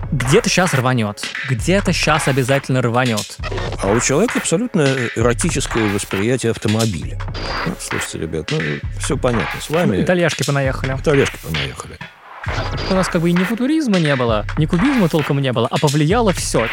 Где-то сейчас рванет. Где-то сейчас обязательно рванет. А у человека абсолютно эротическое восприятие автомобиля. Слушайте, ребят, все понятно с вами. Итальяшки понаехали. У нас как бы и ни футуризма не было, ни кубизма толком не было, а повлияло все.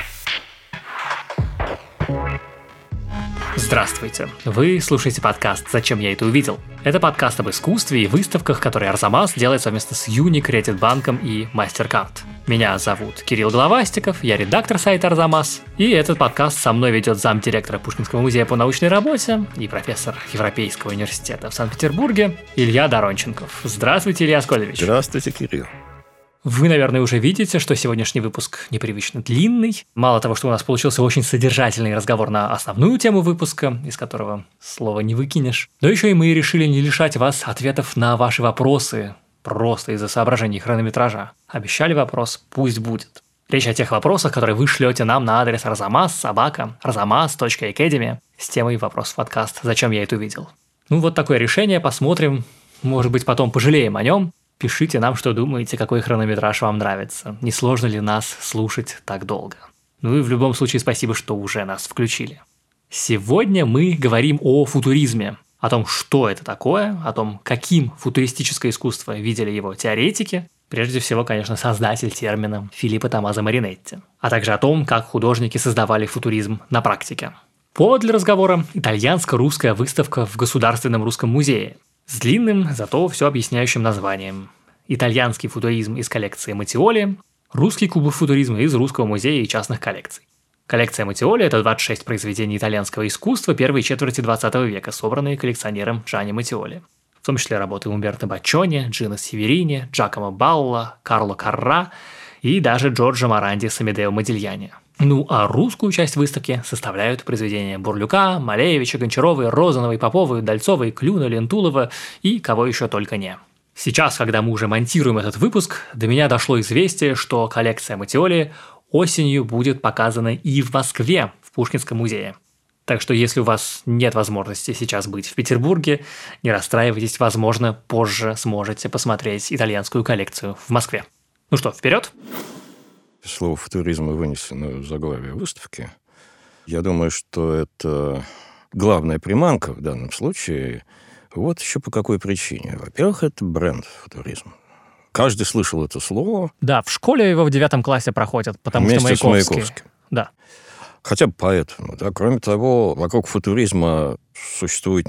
Здравствуйте! Вы слушаете подкаст «Зачем я это увидел?». Это подкаст об искусстве и выставках, которые Арзамас делает совместно с Unicredit банком и MasterCard. Меня зовут Кирилл Головастиков, я редактор сайта Арзамас, и этот подкаст со мной ведет замдиректора Пушкинского музея по научной работе и профессор Европейского университета в Санкт-Петербурге Илья Доронченков. Здравствуйте, Илья Аскольдович. Здравствуйте, Кирилл. Вы, наверное, уже видите, что сегодняшний выпуск непривычно длинный. Мало того, что у нас получился очень содержательный разговор на основную тему выпуска, из которого слова не выкинешь, но еще и мы решили не лишать вас ответов на ваши вопросы просто из-за соображений хронометража. Обещали вопрос, пусть будет. Речь о тех вопросах, которые вы шлете нам на адрес arzamas@arzamas.academy с темой «Вопрос в подкаст. Зачем я это увидел?». Вот такое решение, посмотрим. Может быть, потом пожалеем о нем. Пишите нам, что думаете, какой хронометраж вам нравится. Не сложно ли нас слушать так долго? И в любом случае спасибо, что уже нас включили. Сегодня мы говорим о футуризме. О том, что это такое, о том, каким футуристическое искусство видели его теоретики. Прежде всего, конечно, создатель термина Филиппо Томмазо Маринетти. А также о том, как художники создавали футуризм на практике. Повод для разговора – итальянско-русская выставка в Государственном русском музее. С длинным, зато все объясняющим названием. Итальянский футуризм из коллекции Матиоли, русский кубофутуризм из Русского музея и частных коллекций. Коллекция Матиоли – это 26 произведений итальянского искусства первой четверти 20 века, собранные коллекционером Джанни Матиоли. В том числе работы Умберто Баччони, Джино Северини, Джакомо Балла, Карло Карра и даже Джорджо Моранди с Амедео Модильяни. А русскую часть выставки составляют произведения Бурлюка, Малевича, Гончаровой, Розановой, Поповой, Дальцовой, Клюна, Лентулова и кого еще только не. Сейчас, когда мы уже монтируем этот выпуск, до меня дошло известие, что коллекция Матиоли осенью будет показана и в Москве, в Пушкинском музее. Так что если у вас нет возможности сейчас быть в Петербурге, не расстраивайтесь, возможно, позже сможете посмотреть итальянскую коллекцию в Москве. Ну что, вперед! Слово «футуризм» вынесено в заглавие выставки. Я думаю, что это главная приманка в данном случае. Вот еще по какой причине. Во-первых, это бренд «футуризм». Каждый слышал это слово. Да, в школе его в 9 классе проходят, потому вместе что Маяковский. С Маяковским. Да. Хотя бы поэтому. Да. Кроме того, вокруг футуризма существует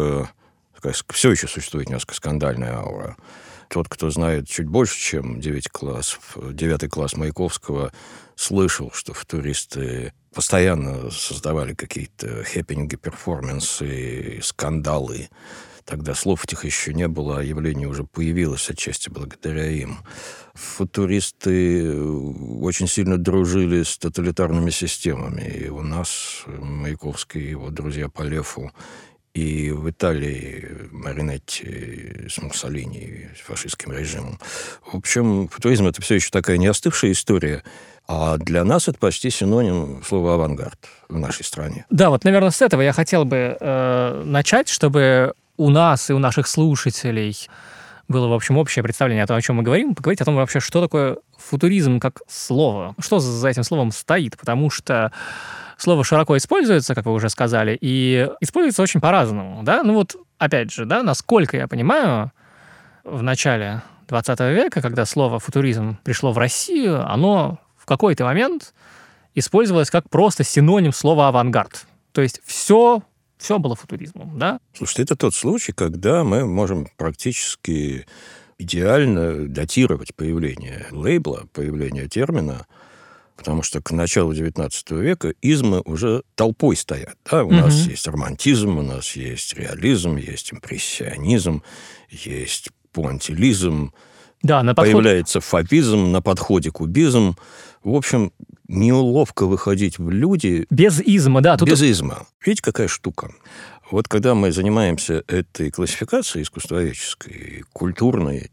все еще существует несколько скандальная аура. Тот, кто знает чуть больше, чем 9 класс Маяковского, слышал, что футуристы постоянно создавали какие-то хэппининги, перформансы, скандалы. Тогда слов этих еще не было, а явление уже появилось отчасти благодаря им. Футуристы очень сильно дружили с тоталитарными системами. И у нас Маяковский и его друзья по Лефу, и в Италии Маринетти с Муссолини, с фашистским режимом. В общем, футуризм – это все еще такая не остывшая история, а для нас это почти синоним слова «авангард» в нашей стране. Да, наверное, с этого я хотел бы начать, чтобы у нас и у наших слушателей было, в общем, общее представление о том, о чем мы говорим, поговорить о том вообще, что такое футуризм как слово, что за этим словом стоит, потому что слово широко используется, как вы уже сказали, и используется очень по-разному, да? Опять же, да, насколько я понимаю, в начале 20 века, когда слово «футуризм» пришло в Россию, оно в какой-то момент использовалось как просто синоним слова «авангард». То есть все было футуризмом, да? Слушайте, это тот случай, когда мы можем практически идеально датировать появление лейбла, появление термина, потому что к началу XIX века измы уже толпой стоят. Да? У нас есть романтизм, у нас есть реализм, есть импрессионизм, есть пуантилизм, да, появляется фавизм, на подходе кубизм. В общем, неловко выходить в люди... Без изма, да. Без изма. Видите, какая штука? Вот когда мы занимаемся этой классификацией искусствоведческой, культурной,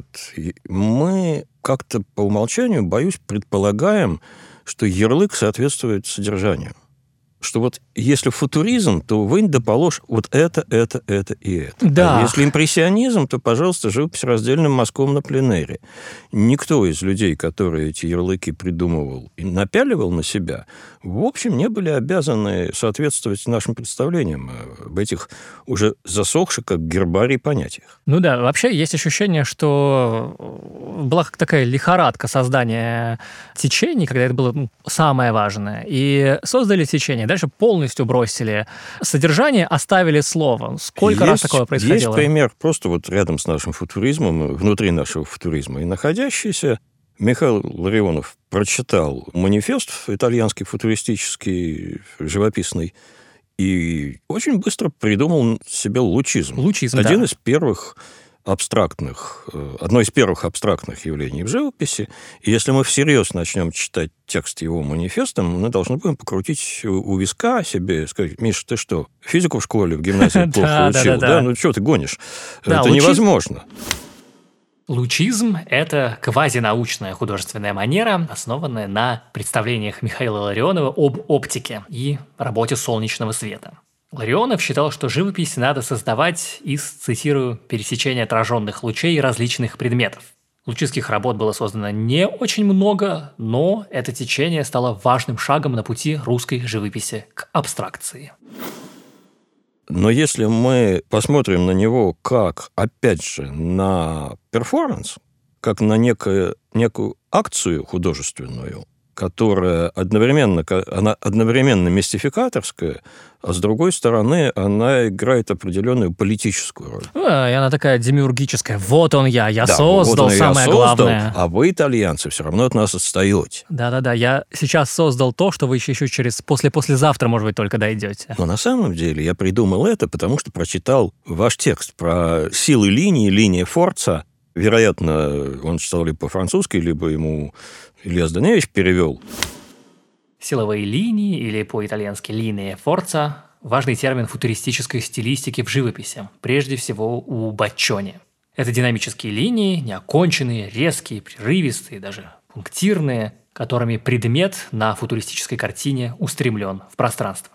мы как-то по умолчанию, боюсь, предполагаем, что ярлык соответствует содержанию. что вот если футуризм, то вынь да положь вот это и это. Да. А если импрессионизм, то, пожалуйста, живопись раздельным мазком на пленэре. Никто из людей, которые эти ярлыки придумывал и напяливал на себя, в общем, не были обязаны соответствовать нашим представлениям об этих уже засохших, как гербарий, понятиях. Ну да, вообще есть ощущение, что была такая лихорадка создания течений, когда это было самое важное. И создали течение, дальше полностью бросили содержание, оставили слово. Сколько раз такое происходило? Есть пример просто вот рядом с нашим футуризмом, внутри нашего футуризма и находящийся. Михаил Ларионов прочитал манифест итальянский, футуристический, живописный, и очень быстро придумал себе лучизм. Одно из первых абстрактных явлений в живописи. И если мы всерьез начнем читать текст его манифеста, мы должны будем покрутить у виска себе, сказать: Миша, ты что, физику в школе, в гимназии плохо учил? Да, ну что ты гонишь? Это невозможно. Лучизм – это квазинаучная художественная манера, основанная на представлениях Михаила Ларионова об оптике и работе солнечного света. Ларионов считал, что живопись надо создавать из, цитирую, пересечения отраженных лучей различных предметов. Лучистских работ было создано не очень много, но это течение стало важным шагом на пути русской живописи к абстракции. Но если мы посмотрим на него как, опять же, на перформанс, как на некую акцию художественную, которая одновременно мистификаторская, а с другой стороны, она играет определенную политическую роль. И она такая демиургическая. Вот он я создал самое главное. А вы, итальянцы, все равно от нас отстаете. Да-да-да, я сейчас создал то, что вы еще через послезавтра, может быть, только дойдете. Но на самом деле я придумал это, потому что прочитал ваш текст про силы линии Форца. Вероятно, он читал либо по-французски, либо ему Илья Зданевич перевел. Силовые линии, или по-итальянски «линия форца» – важный термин футуристической стилистики в живописи, прежде всего у Баччони. Это динамические линии, неоконченные, резкие, прерывистые, даже пунктирные, которыми предмет на футуристической картине устремлен в пространство.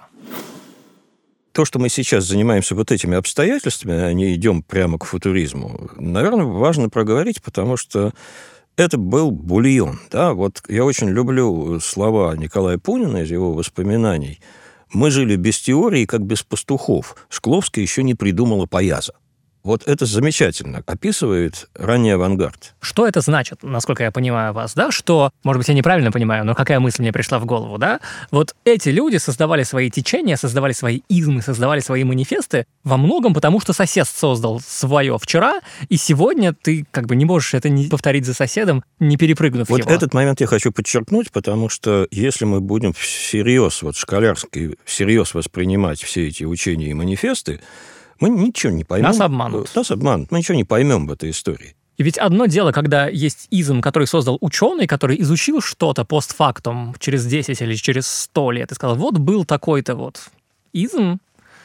То, что мы сейчас занимаемся вот этими обстоятельствами, а не идем прямо к футуризму, наверное, важно проговорить, потому что это был бульон. Да? Вот я очень люблю слова Николая Пунина из его воспоминаний. «Мы жили без теории, как без пастухов. Шкловская еще не придумала паяса». Вот это замечательно описывает ранний авангард. Что это значит, насколько я понимаю вас, да? Что, может быть, я неправильно понимаю, но какая мысль мне пришла в голову, да? Вот эти люди создавали свои течения, создавали свои измы, создавали свои манифесты во многом потому, что сосед создал свое вчера, и сегодня ты как бы не можешь это не повторить за соседом, не перепрыгнув его. Вот этот момент я хочу подчеркнуть, потому что если мы будем всерьез, вот школярски, всерьез воспринимать все эти учения и манифесты, мы ничего не поймем. Нас обманут. Мы ничего не поймем в этой истории. И ведь одно дело, когда есть изм, который создал ученый, который изучил что-то постфактум через 10 или через 100 лет и сказал, вот был такой-то вот изм.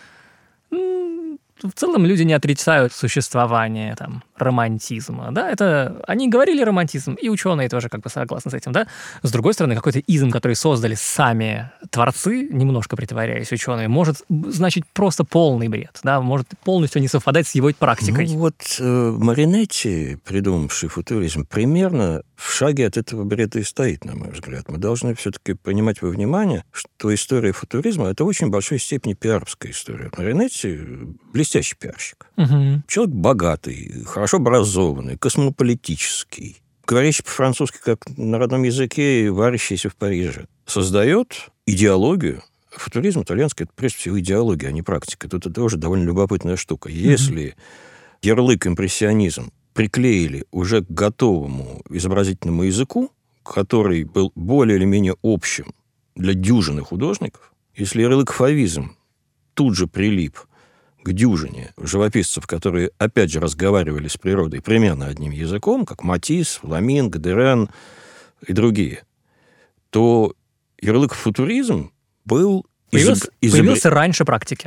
В целом люди не отрицают существование там, романтизма. Да? Это, они говорили романтизм, и ученые тоже как бы согласны с этим. Да? С другой стороны, какой-то изм, который создали сами творцы, немножко притворяясь учеными, может значить просто полный бред. Да? Может полностью не совпадать с его практикой. Ну вот Маринетти, придумавший футуризм, примерно в шаге от этого бреда и стоит, на мой взгляд. Мы должны все-таки принимать во внимание, что история футуризма – это в очень большой степени пиаровская история. Маринетти – блестящий пиарщик. Угу. Человек богатый, хорошо образованный, космополитический, говорящий по-французски как на родном языке и варящийся в Париже. Создает идеологию. Футуризм итальянский – это прежде всего идеология, а не практика. Тут это тоже довольно любопытная штука. Если ярлык импрессионизм приклеили уже к готовому изобразительному языку, который был более или менее общим для дюжины художников, если ярлык фавизм тут же прилип к дюжине живописцев, которые, опять же, разговаривали с природой примерно одним языком, как Матисс, Фламинг, Дерен и другие, то ярлык футуризм был... Появился раньше практики.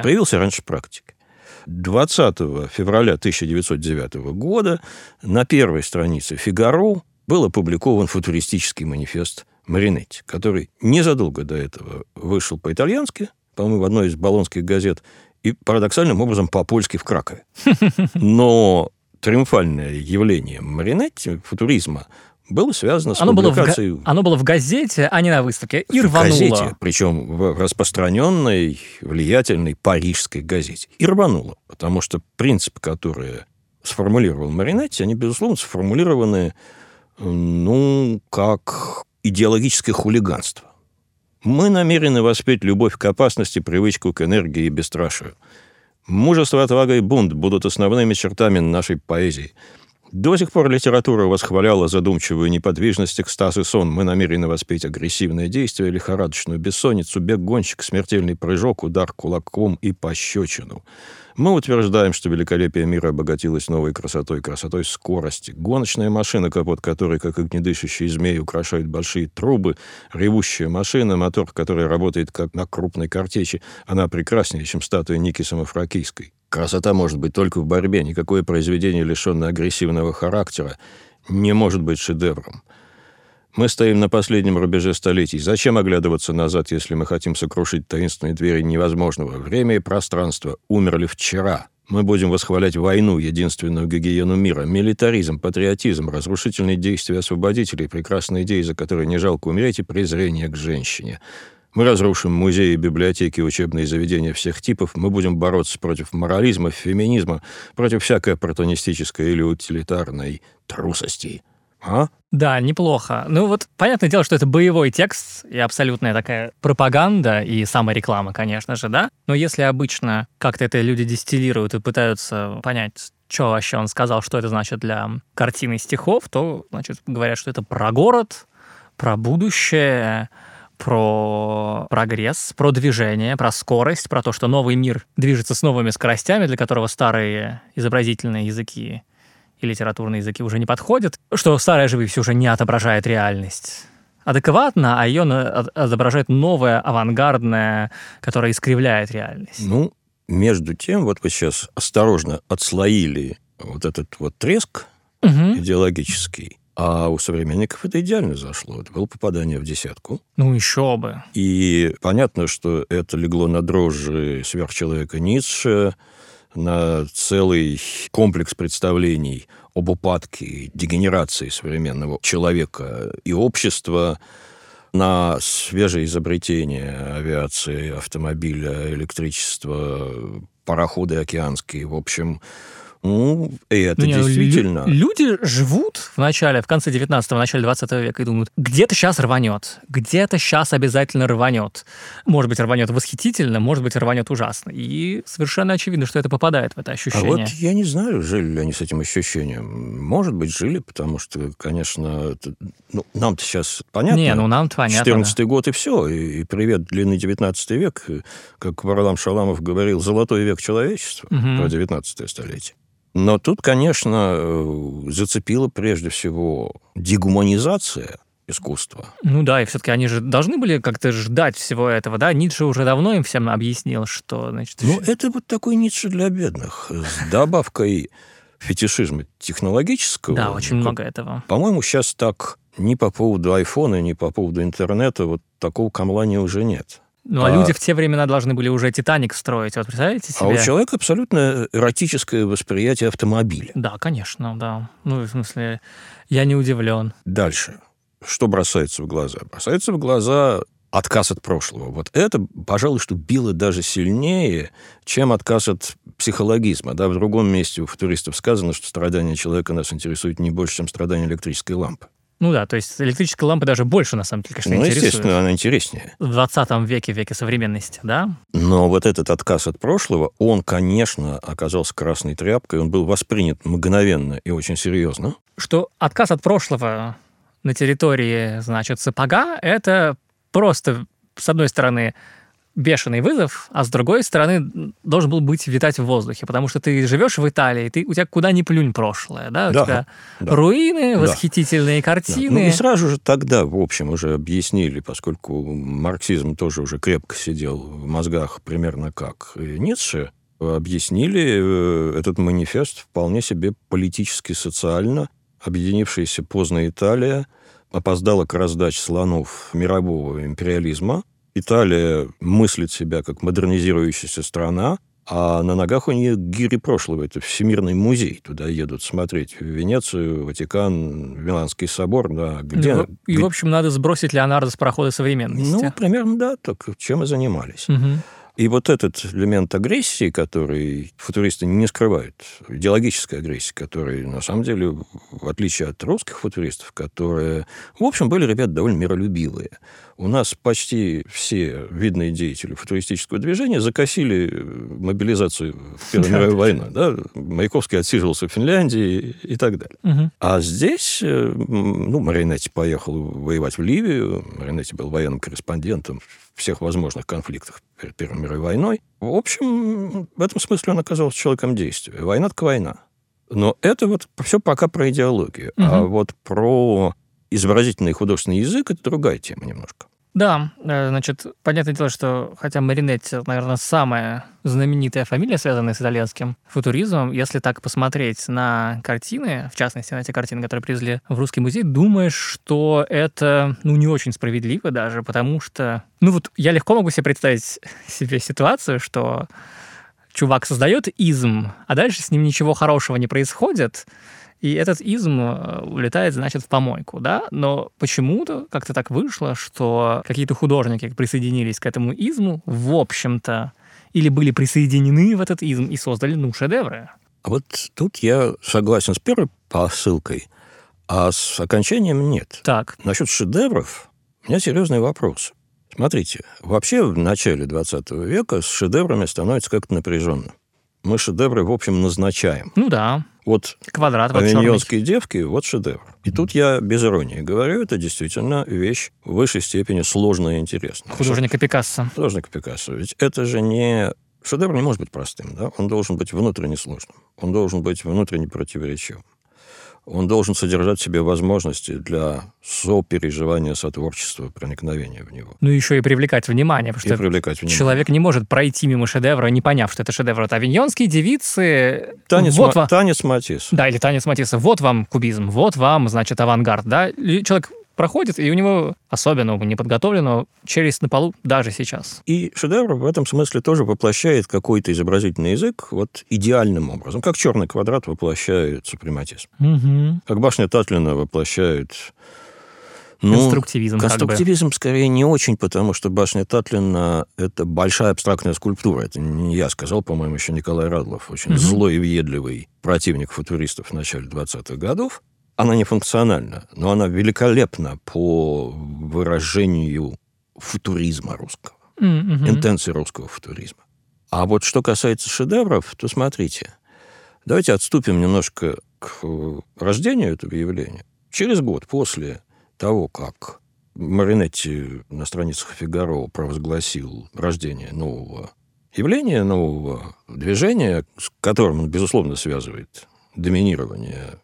20 февраля 1909 года на первой странице «Фигаро» был опубликован футуристический манифест Маринетти, который незадолго до этого вышел по-итальянски по-моему, в одной из болонских газет, и парадоксальным образом по-польски в Кракове. Но триумфальное явление Маринетти, футуризма, было связано с публикацией... Оно было в газете, а не на выставке, и рвануло. В газете, причем в распространенной, влиятельной парижской газете. И рвануло, потому что принципы, которые сформулировал Маринетти, они, безусловно, сформулированы, как идеологическое хулиганство. Мы намерены воспеть любовь к опасности, привычку к энергии и бесстрашию. Мужество, отвага и бунт будут основными чертами нашей поэзии. До сих пор литература восхваляла задумчивую неподвижность, экстаз и сон. Мы намерены воспеть агрессивное действие, лихорадочную бессонницу, бег-гонщик, смертельный прыжок, удар кулаком и пощечину. Мы утверждаем, что великолепие мира обогатилось новой красотой, красотой скорости. Гоночная машина, капот которой, как огнедышащий змей, украшают большие трубы, ревущая машина, мотор, который работает как на крупной картечи, она прекраснее, чем статуя Ники Самофракийской. Красота может быть только в борьбе. Никакое произведение, лишенное агрессивного характера, не может быть шедевром. Мы стоим на последнем рубеже столетий. Зачем оглядываться назад, если мы хотим сокрушить таинственные двери невозможного? Время и пространство умерли вчера. Мы будем восхвалять войну, единственную гигиену мира, милитаризм, патриотизм, разрушительные действия освободителей, прекрасные идеи, за которые не жалко умереть, и презрение к женщине. Мы разрушим музеи, библиотеки, учебные заведения всех типов. Мы будем бороться против морализма, феминизма, против всякой оппортунистической или утилитарной трусости. А? Да, неплохо. Ну вот, понятное дело, что это боевой текст и абсолютная такая пропаганда и самореклама, конечно же, да? Но если обычно как-то это люди дистиллируют и пытаются понять, что вообще он сказал, что это значит для картины стихов, то, значит, говорят, что это про город, про будущее, про прогресс, про движение, про скорость, про то, что новый мир движется с новыми скоростями, для которого старые изобразительные языки и литературные языки уже не подходят, что старая живопись уже не отображает реальность адекватно, а ее отображает новая, авангардная, которая искривляет реальность. Ну, между тем, вот вы сейчас осторожно отслоили вот этот вот треск идеологический, а у современников это идеально зашло. Это было попадание в десятку. Ну, еще бы. И понятно, что это легло на дрожжи сверхчеловека Ницше, на целый комплекс представлений об упадке и дегенерации современного человека и общества, на свежие изобретения авиации, автомобиля, электричества, пароходы океанские. В общем, и это действительно... Люди живут в конце 19-го, начале 20 века и думают, где-то сейчас рванет, где-то сейчас обязательно рванет. Может быть, рванет восхитительно, может быть, рванет ужасно. И совершенно очевидно, что это попадает в это ощущение. А вот я не знаю, жили ли они с этим ощущением. Может быть, жили, потому что, конечно, нам-то сейчас понятно. нам-то понятно. 14-й год и все. И привет, длинный 19 век. Как Варлам Шаламов говорил, золотой век человечества, про 19 столетие. Но тут, конечно, зацепила прежде всего дегуманизация искусства. Ну да, и все-таки они же должны были как-то ждать всего этого, да? Ницше уже давно им всем объяснил, что, значит... это вот такой Ницше для бедных, с добавкой фетишизма технологического. Да, очень много этого. По-моему, сейчас так ни по поводу айфона, ни по поводу интернета вот такого камлания уже нет. Ну, а люди в те времена должны были уже «Титаник» строить. Вот представляете себе? А у человека абсолютно эротическое восприятие автомобиля. Да, конечно, да. Ну, в смысле, я не удивлен. Дальше. Что бросается в глаза? Бросается в глаза отказ от прошлого. Вот это, пожалуй, что било даже сильнее, чем отказ от психологизма. Да, в другом месте у футуристов сказано, что страдания человека нас интересует не больше, чем страдания электрической лампы. Ну да, то есть электрическая лампа даже больше, на самом деле, конечно, интересует. Естественно, она интереснее. В 20 веке, веке современности, да? Но вот этот отказ от прошлого, он, конечно, оказался красной тряпкой, он был воспринят мгновенно и очень серьезно. Что отказ от прошлого на территории, значит, сапога, это просто, с одной стороны, бешеный вызов, а с другой стороны, должен был быть витать в воздухе, потому что ты живешь в Италии, у тебя куда ни плюнь прошлое, да? У тебя руины, восхитительные картины. Да. Ну и сразу же тогда, в общем, уже объяснили, поскольку марксизм тоже уже крепко сидел в мозгах примерно как и Ницше, объяснили этот манифест вполне себе политически, социально. Объединившаяся поздно Италия опоздала к раздаче слонов мирового империализма, Италия мыслит себя как модернизирующаяся страна, а на ногах у нее гири прошлого. Это Всемирный музей. Туда едут смотреть в Венецию, Ватикан, Миланский собор. Да, где, и, в общем, надо сбросить Леонардо с парохода современности. Ну, примерно, да. Так чем и занимались. Угу. И вот этот элемент агрессии, который футуристы не скрывают, идеологической агрессии, который, на самом деле, в отличие от русских футуристов, которые, в общем, были ребята довольно миролюбивые. У нас почти все видные деятели футуристического движения закосили мобилизацию в Первую мировую войну. Да? Маяковский отсиживался в Финляндии и так далее. Угу. А здесь, Маринетти поехал воевать в Ливию, Маринетти был военным корреспондентом в всех возможных конфликтах перед Первой мировой войной. В общем, в этом смысле он оказался человеком действия. Война так война. Но это вот все пока про идеологию. Угу. А вот про изобразительный и художественный язык – это другая тема немножко. Да, значит, понятное дело, что хотя Маринетти, наверное, самая знаменитая фамилия, связанная с итальянским футуризмом, если так посмотреть на картины, в частности, на эти картины, которые привезли в Русский музей, думаешь, что это, не очень справедливо даже, потому что, я легко могу себе представить ситуацию, что чувак создает изм, а дальше с ним ничего хорошего не происходит, и этот изм улетает, значит, в помойку, да? Но почему-то как-то так вышло, что какие-то художники присоединились к этому изму, в общем-то, или были присоединены в этот изм и создали, шедевры. А вот тут я согласен с первой посылкой, а с окончанием нет. Так. Насчет шедевров у меня серьезный вопрос. Смотрите, вообще в начале 20 века с шедеврами становится как-то напряженно. Мы шедевры, в общем, назначаем. Да. Вот квадрат, «Авиньонские девки» — вот шедевр. И тут я без иронии говорю, это действительно вещь в высшей степени сложная и интересная. Художника Пикассо. Художника Пикассо. Ведь это же не... Шедевр не может быть простым, да? Он должен быть внутренне сложным. Он должен быть внутренне противоречивым. Он должен содержать в себе возможности для сопереживания, сотворчества, проникновения в него. Еще и привлекать внимание, потому что человек не может пройти мимо шедевра, не поняв, что это шедевр. Это «Авиньонские девицы». Танец Матисса. Да, или «Танец Матисса». Вот вам кубизм, вот вам, значит, авангард, да? И человек проходит, и у него, особенно у неподготовленного, челюсть на полу даже сейчас. И шедевр в этом смысле тоже воплощает какой-то изобразительный язык вот идеальным образом, как черный квадрат воплощает супрематизм. Угу. Как башня Татлина воплощает... Конструктивизм. Конструктивизм скорее не очень, потому что башня Татлина – это большая абстрактная скульптура. Это не я сказал, по-моему, еще Николай Радлов, очень злой и въедливый противник футуристов в начале 20-х годов. Она не функциональна, но она великолепна по выражению футуризма русского, интенции русского футуризма. А вот что касается шедевров, то смотрите, давайте отступим немножко к рождению этого явления. Через год после того, как Маринетти на страницах «Фигаро» провозгласил рождение нового явления, нового движения, с которым он, безусловно, связывает доминирование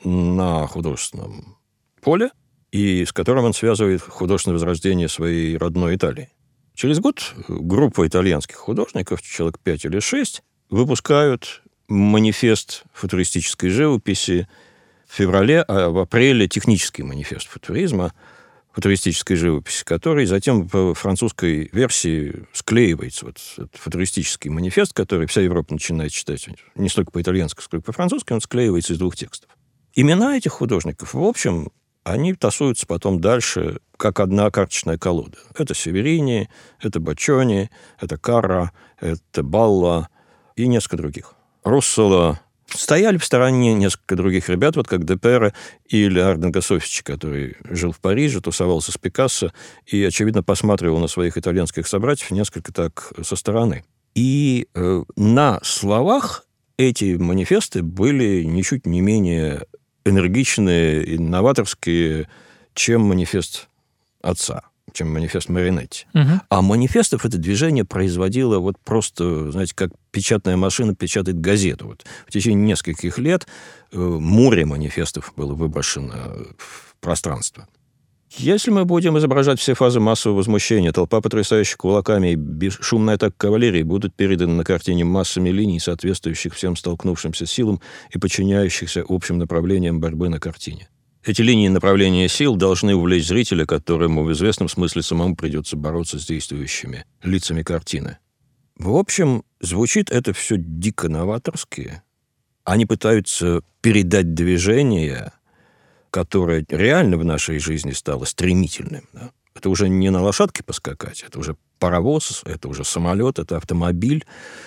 на художественном поле, и с которым он связывает художественное возрождение своей родной Италии. Через год группа итальянских художников, человек 5 или 6, выпускают манифест футуристической живописи в феврале, а в апреле технический манифест футуризма, футуристической живописи, который затем в французской версии склеивается. Вот этот футуристический манифест, который вся Европа начинает читать не столько по-итальянски, сколько по-французски, он склеивается из двух текстов. Имена этих художников, в общем, они тасуются потом дальше, как одна карточная колода. Это Северини, это Баччони, это Карра, это Балла и несколько других. Руссоло. Стояли в стороне несколько других ребят, вот как Депера или Арденго Софичи, который жил в Париже, тусовался с Пикассо и, очевидно, посматривал на своих итальянских собратьев несколько так со стороны. И на словах эти манифесты были ничуть не менее энергичные, инноваторские, чем манифест отца, чем манифест Маринетти. Угу. А манифестов это движение производило вот просто, знаете, как печатная машина печатает газету. Вот в течение нескольких лет море манифестов было выброшено в пространство. Если мы будем изображать все фазы массового возмущения, толпа, потрясающих кулаками и бесшумная атака кавалерии будут переданы на картине массами линий, соответствующих всем столкнувшимся силам и подчиняющихся общим направлениям борьбы на картине. Эти линии направления сил должны увлечь зрителя, которому в известном смысле самому придется бороться с действующими лицами картины. В общем, звучит это все дико новаторски. Они пытаются передать движение, которое реально в нашей жизни стало стремительным. Да? Это уже не на лошадке поскакать, это уже паровоз, это уже самолет, это автомобиль.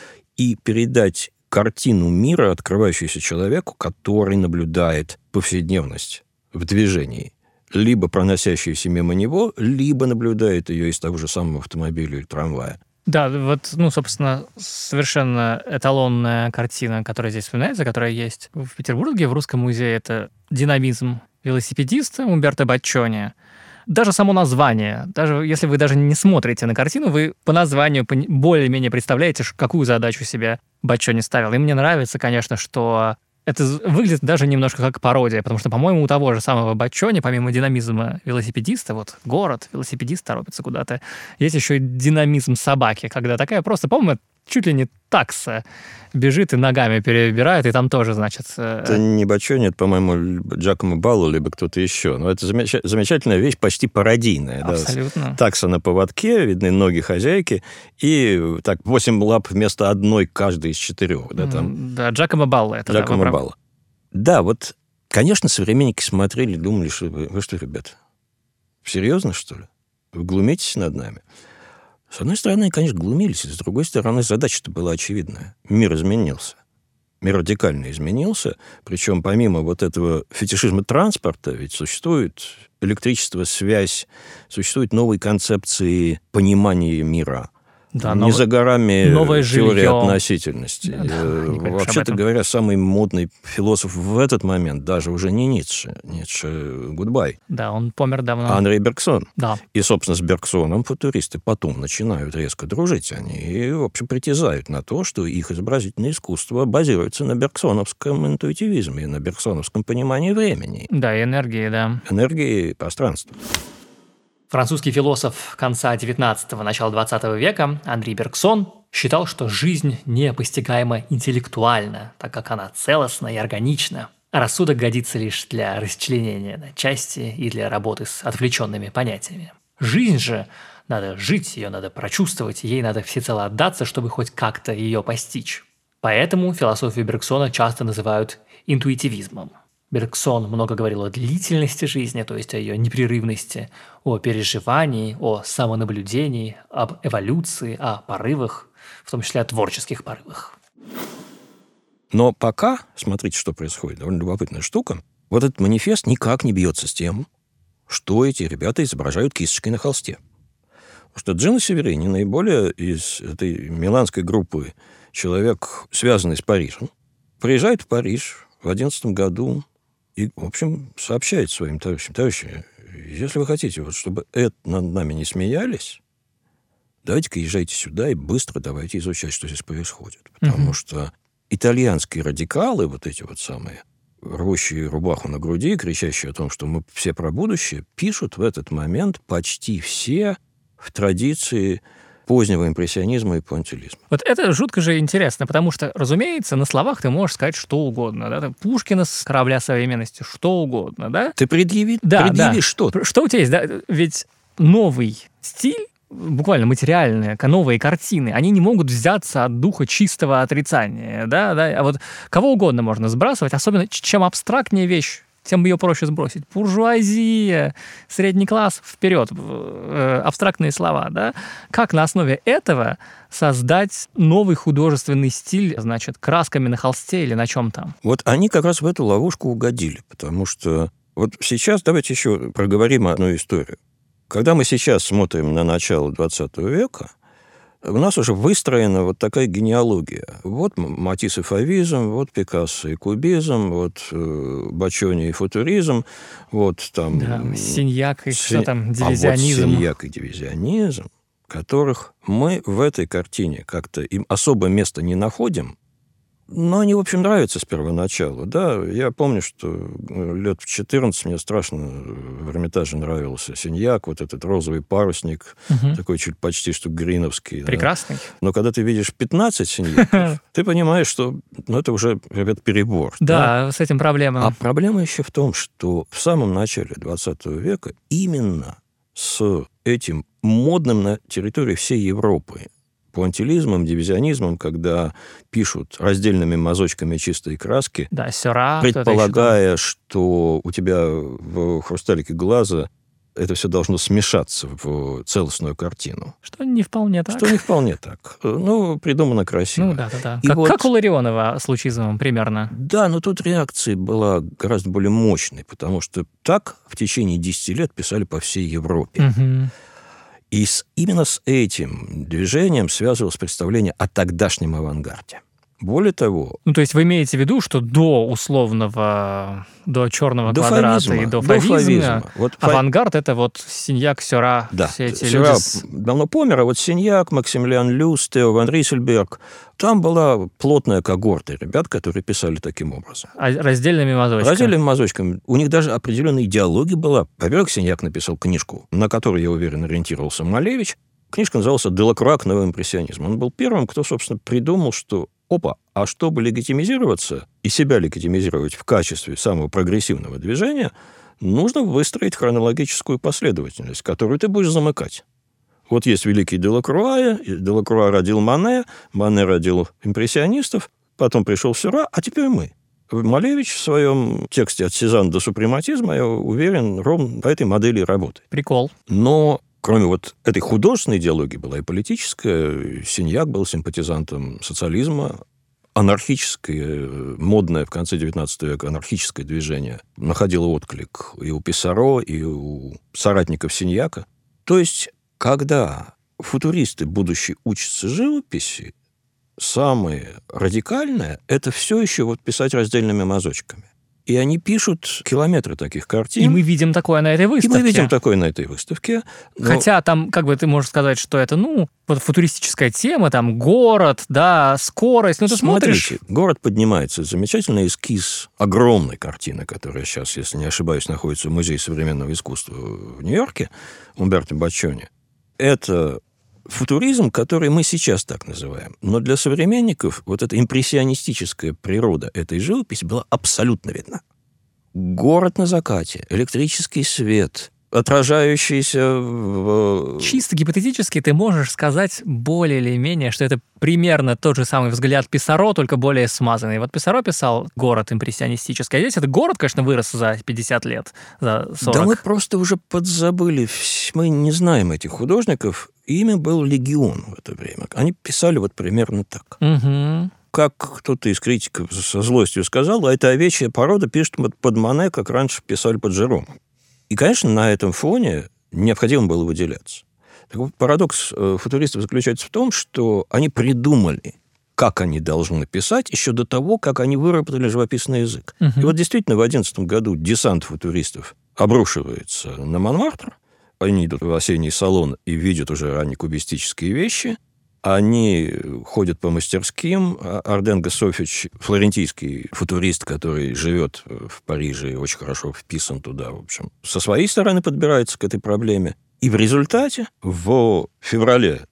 И передать картину мира, открывающуюся человеку, который наблюдает повседневность в движении, либо проносящуюся мимо него, либо наблюдает ее из того же самого автомобиля или трамвая. Да, вот, собственно, совершенно эталонная картина, которая здесь вспоминается, которая есть в Петербурге, в Русском музее, это «Динамизм велосипедиста» Умберто Баччони. Даже само название, даже если вы даже не смотрите на картину, вы по названию более-менее представляете, какую задачу себе Баччони ставил. И мне нравится, конечно, что это выглядит даже немножко как пародия, потому что, по-моему, у того же самого Баччони, помимо динамизма велосипедиста, вот город, велосипедист торопится куда-то, есть еще и динамизм собаки, когда такая просто, по-моему, чуть ли не такса бежит и ногами перебирает, и там тоже, значит... Это не Баччони, это, по-моему, Джакомо Балло, либо кто-то еще. Но это замечательная вещь, почти пародийная. Абсолютно. Да? Такса на поводке, видны ноги хозяйки, и так 8 лап вместо одной каждой из 4. Да, там. Да, Джакомо Балло это. Джакомо Балло. Да, вот, конечно, современники смотрели, думали, что вы что, ребята, серьезно, что ли? Вы глумитесь над нами? С одной стороны, конечно, глумились, с другой стороны, задача-то была очевидная. Мир изменился. Мир радикально изменился, причем помимо вот этого фетишизма транспорта, ведь существует электричество, связь, существуют новые концепции понимания мира. Да, не за горами теория жилье. Относительности. Да, вообще-то говоря, самый модный философ в этот момент даже уже не Ницше. Ницше гудбай. Да, он помер давно. Анри Бергсон. Да. И, собственно, с Бергсоном футуристы потом начинают резко дружить. Они, в общем, притязают на то, что их изобразительное искусство базируется на бергсоновском интуитивизме, на бергсоновском понимании времени. Да, и энергии, да. Энергии пространства. Французский философ конца XIX – начала XX века Анри Бергсон считал, что жизнь непостигаема интеллектуально, так как она целостна и органична, а рассудок годится лишь для расчленения на части и для работы с отвлеченными понятиями. Жизнь же надо жить, ее надо прочувствовать, ей надо всецело отдаться, чтобы хоть как-то ее постичь. Поэтому философию Бергсона часто называют интуитивизмом. Бергсон много говорил о длительности жизни, то есть о ее непрерывности, о переживании, о самонаблюдении, об эволюции, о порывах, в том числе о творческих порывах. Но пока, смотрите, что происходит, довольно любопытная штука, вот этот манифест никак не бьется с тем, что эти ребята изображают кисточкой на холсте. Потому что Джино Северини, наиболее из этой миланской группы человек, связанный с Парижем, приезжает в Париж в 2011 году и, в общем, сообщает своим товарищам: товарищи, если вы хотите, вот, чтобы над нами не смеялись, давайте-ка езжайте сюда и быстро давайте изучать, что здесь происходит. Потому что итальянские радикалы, вот эти вот самые, рвущие рубаху на груди, кричащие о том, что мы все про будущее, пишут в этот момент почти все в традиции позднего импрессионизма и пуантилизма. Вот это жутко же интересно, потому что, разумеется, на словах ты можешь сказать что угодно. Да? Пушкина с корабля современности, что угодно. Да? Ты предъяви что? Что у тебя есть? Да? Ведь новый стиль, буквально материальные, новые картины, они не могут взяться от духа чистого отрицания. Да? А вот кого угодно можно сбрасывать, особенно чем абстрактнее вещь, тем ее проще сбросить. Буржуазия, средний класс, вперед, абстрактные слова, да? Как на основе этого создать новый художественный стиль, значит, красками на холсте или на чем там? Вот они как раз в эту ловушку угодили, потому что вот сейчас давайте еще проговорим одну историю. Когда мы сейчас смотрим на начало 20 века, у нас уже выстроена вот такая генеалогия. Вот Матисс и фавизм, вот Пикассо и кубизм, вот Баччони и футуризм, вот там... Да, Синьяк и что там, дивизионизм. А вот Синьяк и дивизионизм, которых мы в этой картине как-то им особо места не находим, Но они, в общем, нравятся с первоначала. Да, я помню, что лет в 14 мне страшно в Эрмитаже нравился Синьяк, вот этот розовый парусник, такой чуть почти что гриновский. Прекрасный. Да. Но когда ты видишь 15 Синьяков, ты понимаешь, что это уже, ребят, перебор. Да, с этим проблема. А проблема еще в том, что в самом начале 20 века именно с этим модным на территории всей Европы пуантилизмом, дивизионизмом, когда пишут раздельными мазочками чистой краски, да, Сёра, предполагая, что у тебя в хрусталике глаза это все должно смешаться в целостную картину. Что не вполне так. Что не вполне так. Ну, придумано красиво. Ну, да. Как у Ларионова с Лучизовым примерно. Да, но тут реакция была гораздо более мощной, потому что так в течение 10 лет писали по всей Европе. И именно с этим движением связывалось представление о тогдашнем авангарде. Более того... Ну, то есть вы имеете в виду, что до черного квадрата и до фавизма вот авангард — это вот Синьяк, Сёра, да, все эти Сёра люди... давно помер, а вот Синьяк, Максимилиан Люс, Тео ван Риссельберг, там была плотная когорта ребят, которые писали таким образом. А раздельными мазочками? Раздельными мазочками. У них даже определенная идеология была. Во-первых, Синьяк написал книжку, на которую, я уверен, ориентировался Малевич. Книжка называлась «Делакруа к новому импрессионизму». Он был первым, кто, собственно, придумал, что а чтобы легитимизироваться и себя легитимизировать в качестве самого прогрессивного движения, нужно выстроить хронологическую последовательность, которую ты будешь замыкать. Вот есть великий Делакруа, Делакруа родил Мане, Мане родил импрессионистов, потом пришел Сёра, а теперь мы. Малевич в своем тексте «От Сезанна до супрематизма», я уверен, ровно по этой модели работает. Прикол. Но кроме вот этой художественной идеологии была и политическая. Синьяк был симпатизантом социализма. Анархическое, модное в конце XIX века анархическое движение находило отклик и у Писаро, и у соратников Синьяка. То есть, когда футуристы будущие учатся живописи, самое радикальное – это все еще вот писать раздельными мазочками. И они пишут километры таких картин. И мы видим такое на этой выставке. Хотя там, как бы ты можешь сказать, что это, вот футуристическая тема, там, город, да, скорость. Ну, ты смотришь... город поднимается. Замечательный эскиз огромной картины, которая сейчас, если не ошибаюсь, находится в Музее современного искусства в Нью-Йорке, Умберто Баччони. Это футуризм, который мы сейчас так называем. Но для современников вот эта импрессионистическая природа этой живописи была абсолютно видна. Город на закате, электрический свет, отражающийся в... Чисто гипотетически ты можешь сказать более или менее, что это примерно тот же самый взгляд Писаро, только более смазанный. Вот Писаро писал город импрессионистический, а здесь этот город, конечно, вырос за 50 лет, за 40. Да мы просто уже подзабыли, мы не знаем этих художников. Ими был легион в это время. Они писали вот примерно так. Угу. Как кто-то из критиков со злостью сказал, а эта овечья порода пишет под Мане, как раньше писали под Жеромом. И, конечно, на этом фоне необходимо было выделяться. Так вот, парадокс футуристов заключается в том, что они придумали, как они должны писать, еще до того, как они выработали живописный язык. Угу. И вот действительно в 2011 году десант футуристов обрушивается на Монмартр. Они идут в осенний салон и видят уже раннекубистические вещи. Они ходят по мастерским. Арден Госсофич, флорентийский футурист, который живет в Париже и очень хорошо вписан туда, в общем, со своей стороны подбирается к этой проблеме. И в результате в феврале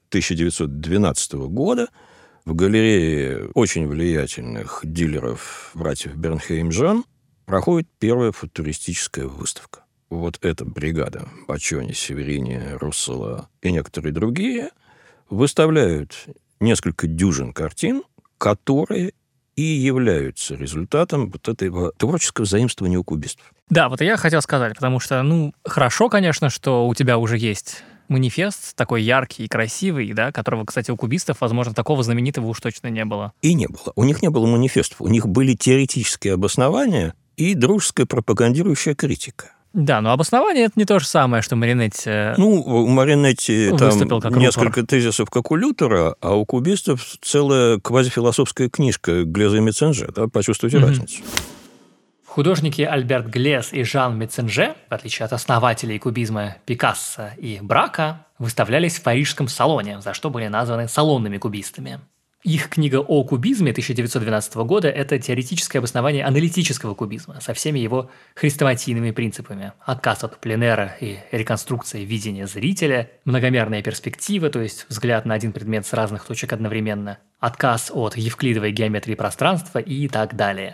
1912 года в галерее очень влиятельных дилеров братьев Бернхейм-Жан проходит первая футуристическая выставка. Вот эта бригада Баччони, Северини, Руссела и некоторые другие выставляют несколько дюжин картин, которые и являются результатом вот этого творческого заимствования у кубистов. Да, вот я хотел сказать, потому что, хорошо, конечно, что у тебя уже есть манифест такой яркий и красивый, да, которого, кстати, у кубистов, возможно, такого знаменитого уж точно не было. И не было. У них не было манифестов. У них были теоретические обоснования и дружеская пропагандирующая критика. Да, но обоснование — это не то же самое, что Маринетти... у Маринетти там несколько тезисов, как у Лютера, а у кубистов целая квазифилософская книжка Глеза и Метценже. Да, почувствуйте разницу. Художники Альберт Глез и Жан Метценже, в отличие от основателей кубизма Пикассо и Брака, выставлялись в парижском салоне, за что были названы салонными кубистами. Их книга о кубизме 1912 года – это теоретическое обоснование аналитического кубизма со всеми его хрестоматийными принципами. Отказ от пленэра и реконструкция видения зрителя, многомерная перспектива, то есть взгляд на один предмет с разных точек одновременно, отказ от евклидовой геометрии пространства и так далее.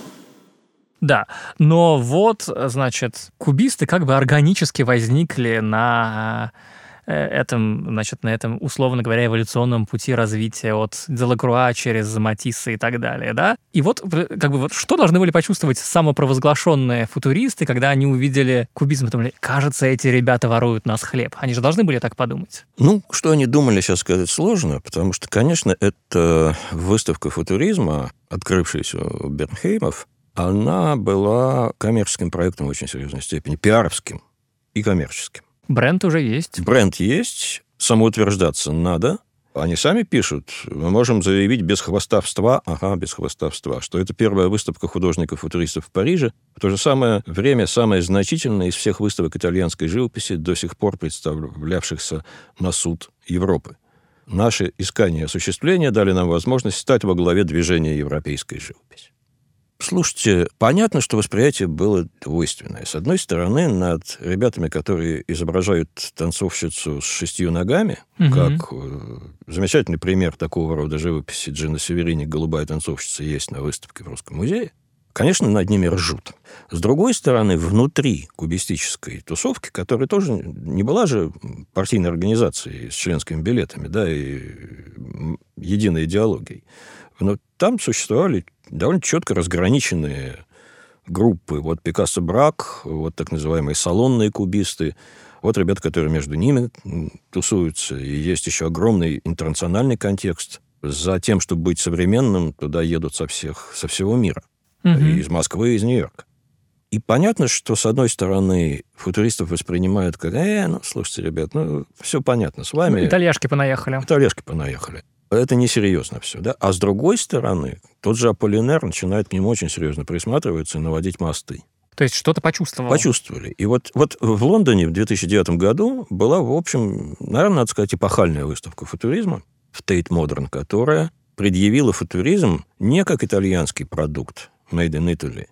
Да, но вот, значит, кубисты как бы органически возникли на этом условно говоря, эволюционном пути развития от Делакруа через Матисса и так далее, да? И вот, как бы, вот что должны были почувствовать самопровозглашенные футуристы, когда они увидели кубизм и думали, кажется, эти ребята воруют нас хлеб. Они же должны были так подумать. Ну, что они думали, сейчас сказать сложно, потому что, конечно, эта выставка футуризма, открывшаяся у Бернхеймов, она была коммерческим проектом в очень серьезной степени, пиаровским и коммерческим. Бренд уже есть. Бренд есть, самоутверждаться надо. Они сами пишут, мы можем заявить без хвастовства, что это первая выставка художников-футуристов в Париже. В то же самое время самая значительная из всех выставок итальянской живописи, до сих пор представлявшихся на суд Европы. Наши искания и осуществления дали нам возможность стать во главе движения европейской живописи. Слушайте, понятно, что восприятие было двойственное. С одной стороны, над ребятами, которые изображают танцовщицу с 6 ногами, как замечательный пример такого рода живописи Джино Северини «Голубая танцовщица» есть на выставке в Русском музее, конечно, над ними ржут. С другой стороны, внутри кубистической тусовки, которая тоже не была же партийной организацией с членскими билетами, да, и единой идеологией, но там существовали довольно четко разграниченные группы. Вот Пикассо Брак, вот так называемые салонные кубисты, вот ребята, которые между ними тусуются. И есть еще огромный интернациональный контекст. За тем, чтобы быть современным, туда едут со всего мира. Из Москвы, из Нью-Йорка. И понятно, что, с одной стороны, футуристов воспринимают как, слушайте, ребят, все понятно с вами. Итальяшки понаехали. Это несерьезно все, да? А с другой стороны, тот же Аполлинер начинает к нему очень серьезно присматриваться и наводить мосты. То есть что-то почувствовал? Почувствовали. И вот в Лондоне в 2009 году была, в общем, наверное, надо сказать, эпохальная выставка футуризма в Tate Modern, которая предъявила футуризм не как итальянский продукт, made in Italy,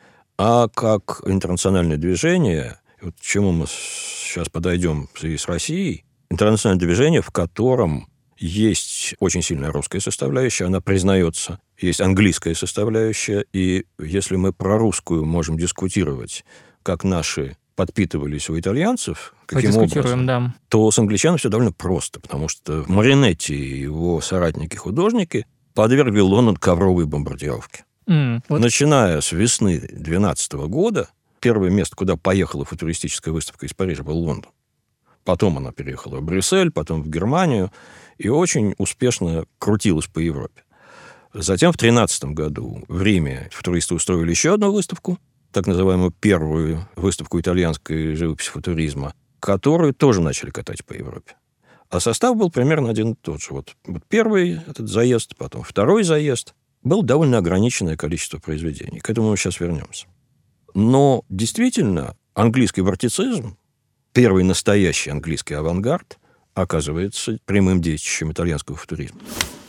а как интернациональное движение, вот к чему мы сейчас подойдем в связи с Россией, интернациональное движение, в котором есть очень сильная русская составляющая, она признается. Есть английская составляющая, и если мы про русскую можем дискутировать, как наши подпитывались у итальянцев, каким образом, да. То с англичанами все довольно просто, потому что Маринетти и его соратники-художники подвергли Лондон ковровой бомбардировке. Начиная с весны 2012 года, первое место, куда поехала футуристическая выставка из Парижа, был Лондон. Потом она переехала в Брюссель, потом в Германию, и очень успешно крутилась по Европе. Затем в 2013 году в Риме футуристы устроили еще одну выставку, так называемую первую выставку итальянской живописи футуризма, которую тоже начали катать по Европе. А состав был примерно один и тот же. Вот первый этот заезд, потом второй заезд. Было довольно ограниченное количество произведений. К этому мы сейчас вернемся. Но действительно английский вортицизм, первый настоящий английский авангард, оказывается прямым детищем итальянского футуризма.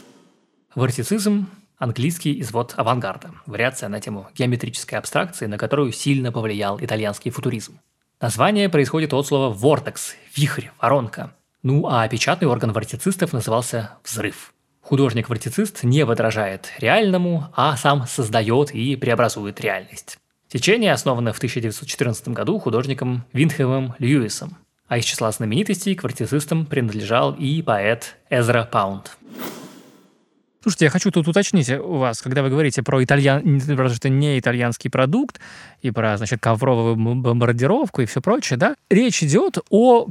Вортицизм – английский извод авангарда, вариация на тему геометрической абстракции, на которую сильно повлиял итальянский футуризм. Название происходит от слова «vortex» – вихрь, воронка. А печатный орган вортицистов назывался «взрыв». Художник-вортицист не подражает реальному, а сам создает и преобразует реальность. Течение основано в 1914 году художником Виндхэмом Льюисом, а из числа знаменитостей к вортицистам принадлежал и поэт Эзра Паунд. Слушайте, я хочу тут уточнить у вас, когда вы говорите про что не итальянский продукт и про, ковровую бомбардировку и все прочее, да? Речь идет о,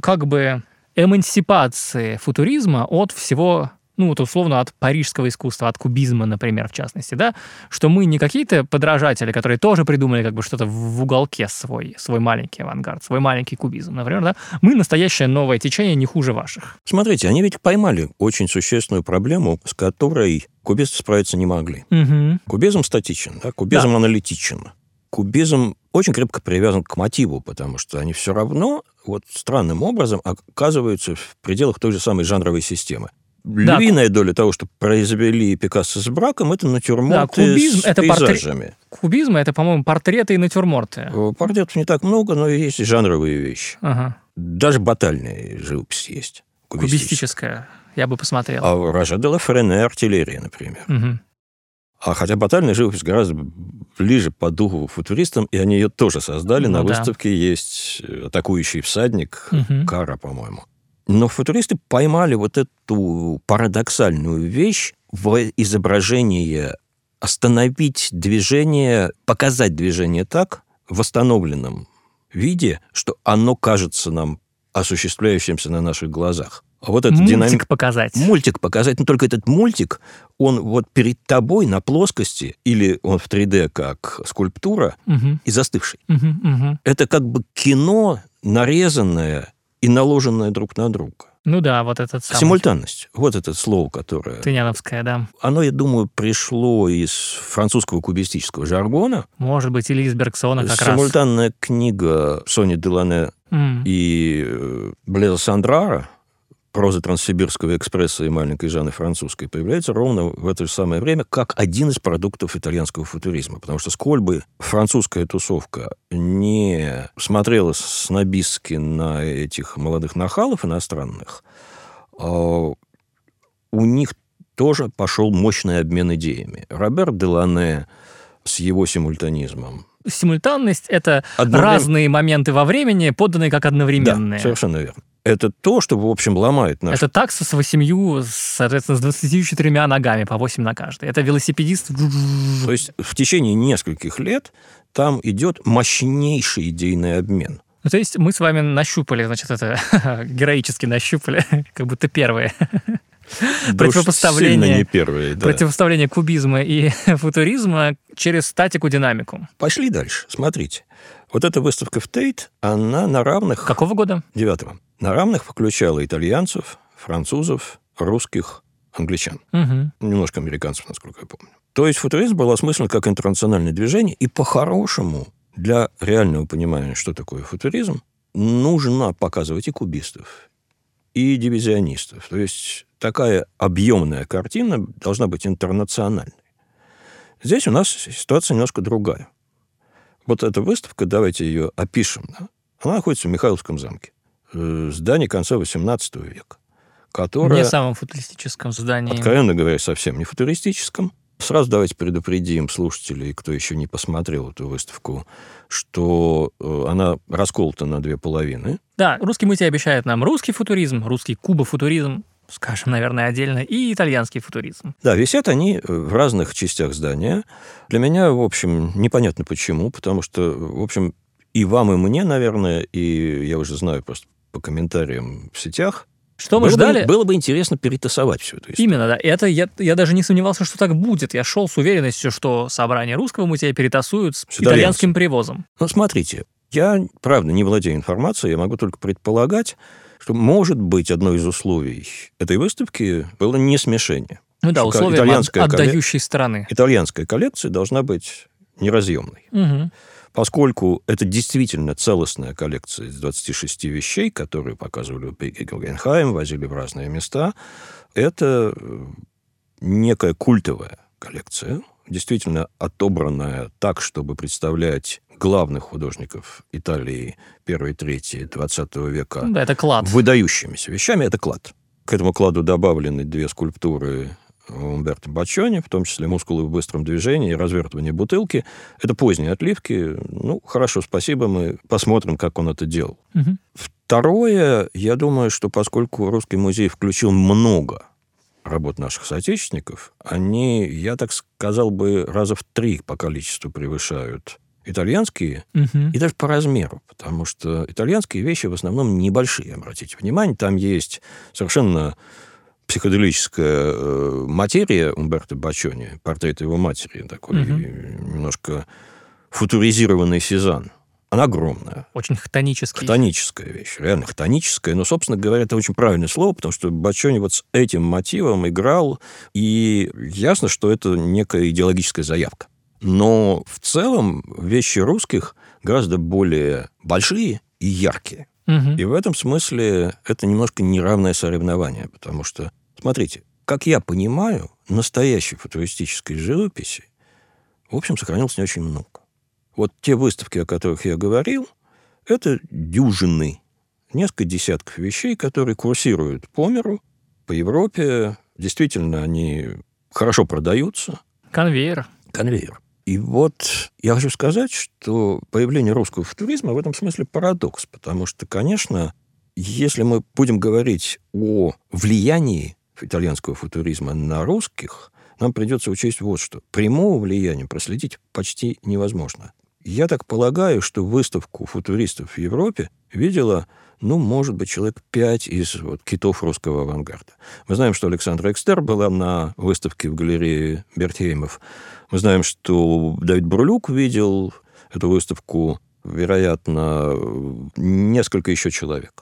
эмансипации футуризма от всего, условно, от парижского искусства, от кубизма, например, в частности, да? Что мы не какие-то подражатели, которые тоже придумали что-то в уголке свой маленький авангард, свой маленький кубизм, например, да? Мы настоящее новое течение не хуже ваших. Смотрите, они ведь поймали очень существенную проблему, с которой кубисты справиться не могли. Кубизм статичен, да? Кубизм аналитичен. Кубизм очень крепко привязан к мотиву, потому что они все равно странным образом оказываются в пределах той же самой жанровой системы. львиная доля того, что произвели Пикассо с браком, это натюрморты с пейзажами. Кубизм – это, по-моему, портреты и натюрморты. Портретов не так много, но есть и жанровые вещи. Ага. Даже батальная живопись есть. Кубистическая. Я бы посмотрел. А Рожа де ла Френе артиллерия, например. Угу. А хотя батальная живопись гораздо ближе по духу футуристам, и они ее тоже создали. На выставке есть «Атакующий всадник», Кара, по-моему. Но футуристы поймали вот эту парадоксальную вещь в изображении, остановить движение, показать движение так, в восстановленном виде, что оно кажется нам осуществляющимся на наших глазах. А вот этот мультик показать. Мультик показать. Но только этот мультик, он вот перед тобой на плоскости, или он в 3D как скульптура, и застывший. Это как бы кино, нарезанное и наложенное друг на друга. Ну да, вот этот самый. Симультанность. Вот это слово, которое... Тыняновское, да. Оно, я думаю, пришло из французского кубистического жаргона. Может быть, или из Бергсона как раз. Симультанная книга Сони Делане и Блеза Сандрара «Проза Транссибирского экспресса» и «Маленькой Жанны Французской» появляется ровно в это же самое время как один из продуктов итальянского футуризма. Потому что сколь бы французская тусовка не смотрела снобистски на этих молодых нахалов иностранных, у них тоже пошел мощный обмен идеями. Робер Делане с его симультанизмом. Симультанность – это разные моменты во времени, поданные как одновременные. Да, совершенно верно. Это то, что, в общем, ломает наш... Это такса с 8, соответственно, с 24 ногами, по 8 на каждой. Это велосипедист. То есть в течение нескольких лет там идет мощнейший идейный обмен. Ну, то есть мы с вами нащупали, значит, это героически нащупали, как будто первые. Противопоставление не первые, да. Противопоставление кубизма и футуризма через статику-динамику. Пошли дальше, смотрите. Вот эта выставка в Тейт, она на равных... Какого года? 9-го. На равных включала итальянцев, французов, русских, англичан. Немножко американцев, насколько я помню. То есть футуризм был осмыслен как интернациональное движение, и по-хорошему для реального понимания, что такое футуризм, нужно показывать и кубистов, и дивизионистов. То есть такая объемная картина должна быть интернациональной. Здесь у нас ситуация немножко другая. Вот эта выставка, давайте ее опишем. Да? Она находится в Михайловском замке. Здание конца XVIII века. Которое, не самом футуристическом здании. Откровенно говоря, совсем не футуристическом. Сразу давайте предупредим слушателей, кто еще не посмотрел эту выставку, что она расколота на две половины. Да, русский музей обещает нам русский футуризм, русский кубофутуризм, скажем, наверное, отдельно, и итальянский футуризм. Да, висят они в разных частях здания. Для меня, в общем, непонятно почему, потому что, в общем, и вам, и мне, наверное, и я уже знаю просто по комментариям в сетях, что мы ждали? Было бы интересно перетасовать всю эту историю. Именно, да. Это я даже не сомневался, что так будет. Я шел с уверенностью, что собрание русского музея перетасуют с итальянским привозом. Ну, смотрите, я, правда, не владею информацией, я могу только предполагать, что, может быть, одно из условий этой выставки было не смешение. Ну да, условия отдающей стороны. Итальянская коллекция должна быть неразъемной. Угу. Поскольку это действительно целостная коллекция из 26 вещей, которые показывали в Гугенхайм, возили в разные места, это некая культовая коллекция, действительно отобранная так, чтобы представлять главных художников Италии первой трети 20 века. Да, это клад. Выдающимися вещами. Это клад. К этому кладу добавлены две скульптуры Умберто Баччони, в том числе «Мускулы в быстром движении» и «Развертывание бутылки». Это поздние отливки. Ну, хорошо, спасибо, мы посмотрим, как он это делал. Угу. Второе, я думаю, что поскольку Русский музей включил много работ наших соотечественников, они, я так сказал бы, раза в 3 по количеству превышают итальянские, и даже по размеру, потому что итальянские вещи в основном небольшие, обратите внимание. Там есть совершенно психоделическая материя Умберто Баччони, портрет его матери, такой немножко футуризированный Сезанн. Она огромная. Очень хтонический. Хтоническая вещь, реально хтоническая. Но, собственно говоря, это очень правильное слово, потому что Баччони вот с этим мотивом играл, и ясно, что это некая идеологическая заявка. Но в целом вещи русских гораздо более большие и яркие. И в этом смысле это немножко неравное соревнование, потому что Смотрите, как я понимаю, настоящей футуристической живописи, в общем, сохранилось не очень много. Вот те выставки, о которых я говорил, это дюжины, несколько десятков вещей, которые курсируют по миру, по Европе. Действительно, они хорошо продаются. Конвейер. Конвейер. И вот я хочу сказать, что появление русского футуризма в этом смысле парадокс, потому что, конечно, если мы будем говорить о влиянии итальянского футуризма на русских, нам придется учесть вот что. Прямого влияния проследить почти невозможно. Я так полагаю, что выставку футуристов в Европе видела, может быть, человек 5 из китов русского авангарда. Мы знаем, что Александра Экстер была на выставке в галерее Бертхеймов. Мы знаем, что Давид Бурлюк видел эту выставку, вероятно, несколько еще человек.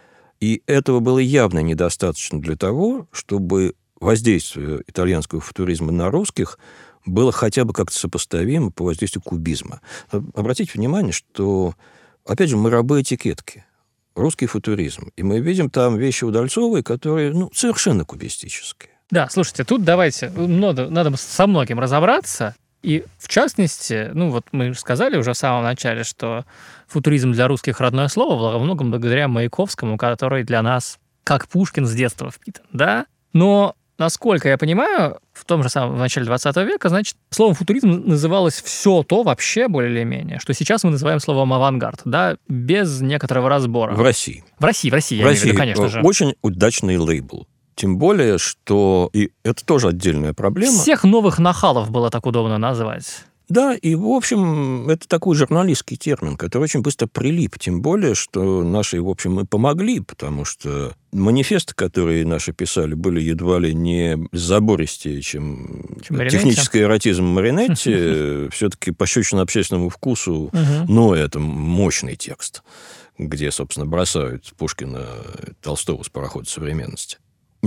И этого было явно недостаточно для того, чтобы воздействие итальянского футуризма на русских было хотя бы как-то сопоставимо по воздействию кубизма. Обратите внимание, что, опять же, мы рабы этикетки. Русский футуризм. И мы видим там вещи Удальцовой, которые, совершенно кубистические. Да, слушайте, тут давайте, надо со многим разобраться. И, в частности, мы сказали уже в самом начале, что футуризм для русских родное слово, во многом благодаря Маяковскому, который для нас, как Пушкин, с детства впитан, да? Но, насколько я понимаю, в том же самом начале 20 века, значит, словом футуризм называлось все то вообще, более или менее, что сейчас мы называем словом авангард, да, без некоторого разбора. В России. В России, я имею в виду, конечно же. Очень удачный лейбл. Тем более, что... И это тоже отдельная проблема. Всех новых нахалов было так удобно назвать. Да, и, в общем, это такой журналистский термин, который очень быстро прилип. Тем более, что наши, в общем, и помогли, потому что манифесты, которые наши писали, были едва ли не забористее, чем технический эротизм Маринетти. Все-таки пощечина общественному вкусу, но это мощный текст, где, собственно, бросают Пушкина, Толстого с парохода современности.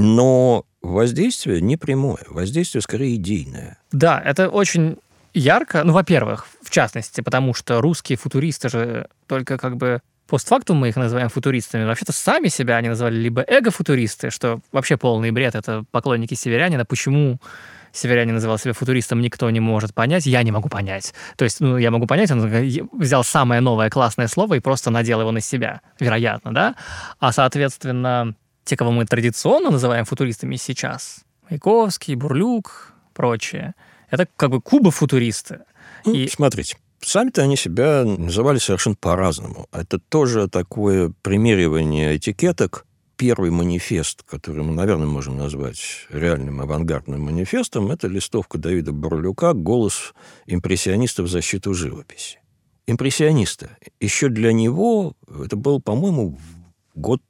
Но воздействие не прямое, воздействие скорее идейное. Да, это очень ярко. Во-первых, в частности, потому что русские футуристы же только постфактум мы их называем футуристами. Вообще-то сами себя они назвали либо эго-футуристы, что вообще полный бред, это поклонники Северянина. Почему Северянин называл себя футуристом, никто не может понять. Я не могу понять. То есть, я могу понять, он взял самое новое классное слово и просто надел его на себя. Вероятно, да? А, соответственно, те, кого мы традиционно называем футуристами сейчас, Маяковский, Бурлюк, прочее, это кубофутуристы. Смотрите, сами-то они себя называли совершенно по-разному. Это тоже такое примеривание этикеток. Первый манифест, который мы, наверное, можем назвать реальным авангардным манифестом, это листовка Давида Бурлюка «Голос импрессионистов в защиту живописи». Импрессионисты. Еще для него это был, по-моему, год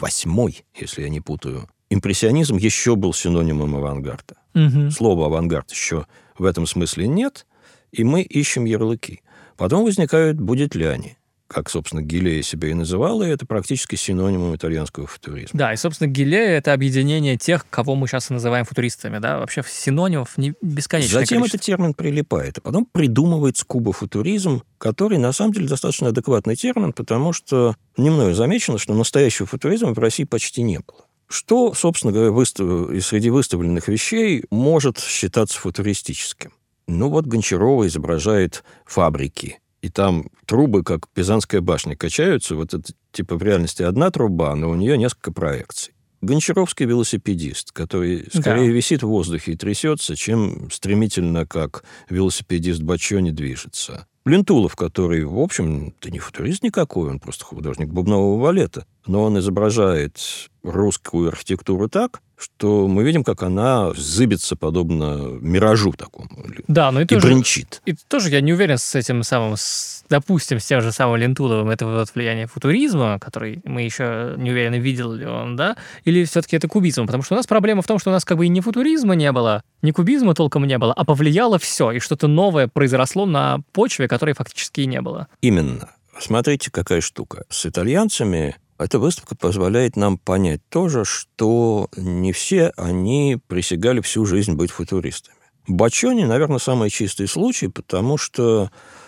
8, если я не путаю. Импрессионизм еще был синонимом авангарда. Слова «авангард» еще в этом смысле нет, и мы ищем ярлыки. Потом возникают будетляне, как, собственно, Гилея себя и называла, и это практически синонимом итальянского футуризма. Да, и, собственно, Гилея — это объединение тех, кого мы сейчас и называем футуристами, да, вообще синонимов бесконечное Затем количество. этот термин прилипает, а потом придумывается кубофутуризм, который, на самом деле, достаточно адекватный термин, потому что не мною замечено, что настоящего футуризма в России почти не было. Что, собственно говоря, среди выставленных вещей может считаться футуристическим? Гончарова изображает фабрики, и там трубы, как Пизанская башня, качаются. Вот это, в реальности одна труба, но у нее несколько проекций. Гончаровский велосипедист, который скорее висит в воздухе и трясется, чем стремительно, как велосипедист Баччони, движется. Лентулов, который, в общем-то, не футурист никакой, он просто художник бубнового балета, но он изображает русскую архитектуру так, что мы видим, как она зыбится подобно миражу такому. Да, но и бренчит. И тоже я не уверен с этим самым, допустим, с тем же самым Лентуловым, это влияние футуризма, который мы еще не уверены, видел ли он, да, или все-таки это кубизм, потому что у нас проблема в том, что у нас и не футуризма не было, ни кубизма толком не было, а повлияло все, и что-то новое произросло на почве, которой фактически и не было. Именно. Смотрите, какая штука. С итальянцами эта выставка позволяет нам понять тоже, что не все они присягали всю жизнь быть футуристами. Баччони, наверное, самый чистый случай, потому что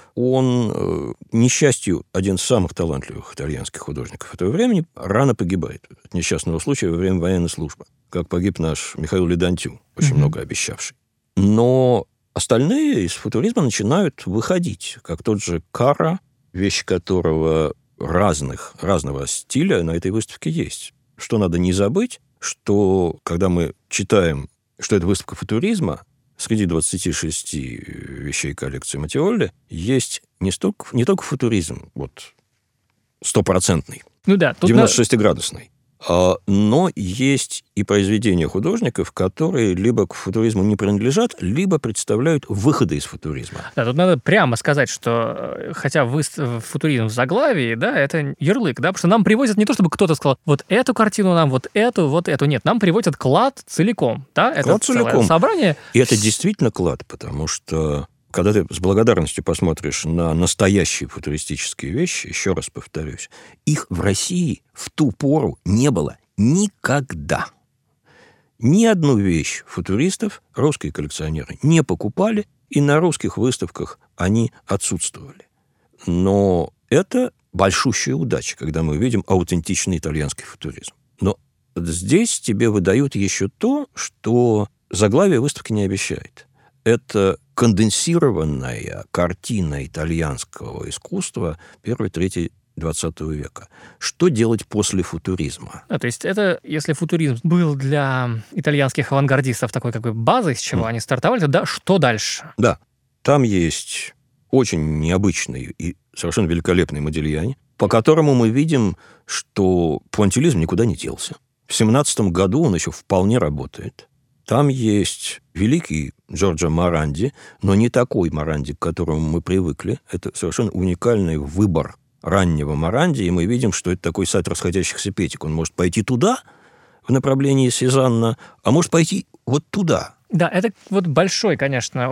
он, к несчастью, один из самых талантливых итальянских художников этого времени, рано погибает от несчастного случая во время военной службы. как погиб наш Михаил Ледантю, очень много обещавший. Но остальные из футуризма начинают выходить, как тот же Кара, вещи которого разного стиля на этой выставке есть. Что надо не забыть, что когда мы читаем, что это выставка футуризма, среди 26 вещей коллекции Матиолли есть не только футуризм, вот, стопроцентный, Ну да, тут 96-градусный, но есть и произведения художников, которые либо к футуризму не принадлежат, либо представляют выходы из футуризма. Да, тут надо прямо сказать, что хотя футуризм в заглавии, да, это ярлык, да, потому что нам привозят не то, чтобы кто-то сказал, вот эту картину нам, вот эту. Нет, нам привозят клад целиком, да, это Клад целиком. Собрание. И это действительно клад, потому что когда ты с благодарностью посмотришь на настоящие футуристические вещи, еще раз повторюсь, их в России в ту пору не было никогда. Ни одну вещь футуристов русские коллекционеры не покупали, и на русских выставках они отсутствовали. Но это большущая удача, когда мы видим аутентичный итальянский футуризм. Но здесь тебе выдают еще то, что заглавие выставки не обещает. Это конденсированная картина итальянского искусства первой трети XX века. Что делать после футуризма? То есть это, если футуризм был для итальянских авангардистов такой как бы базой, с чего они стартовали, то да, что дальше? Да, там есть очень необычный и совершенно великолепный Модильяни, по которому мы видим, что пуантилизм никуда не делся. В 17 году он еще вполне работает. Там есть великий Джорджо Моранди, но не такой Моранди, к которому мы привыкли. Это совершенно уникальный выбор раннего Моранди, и мы видим, что это такой сад расходящихся петик. Он может пойти туда, в направлении Сезанна, а может пойти вот туда. Да, это вот большой, конечно,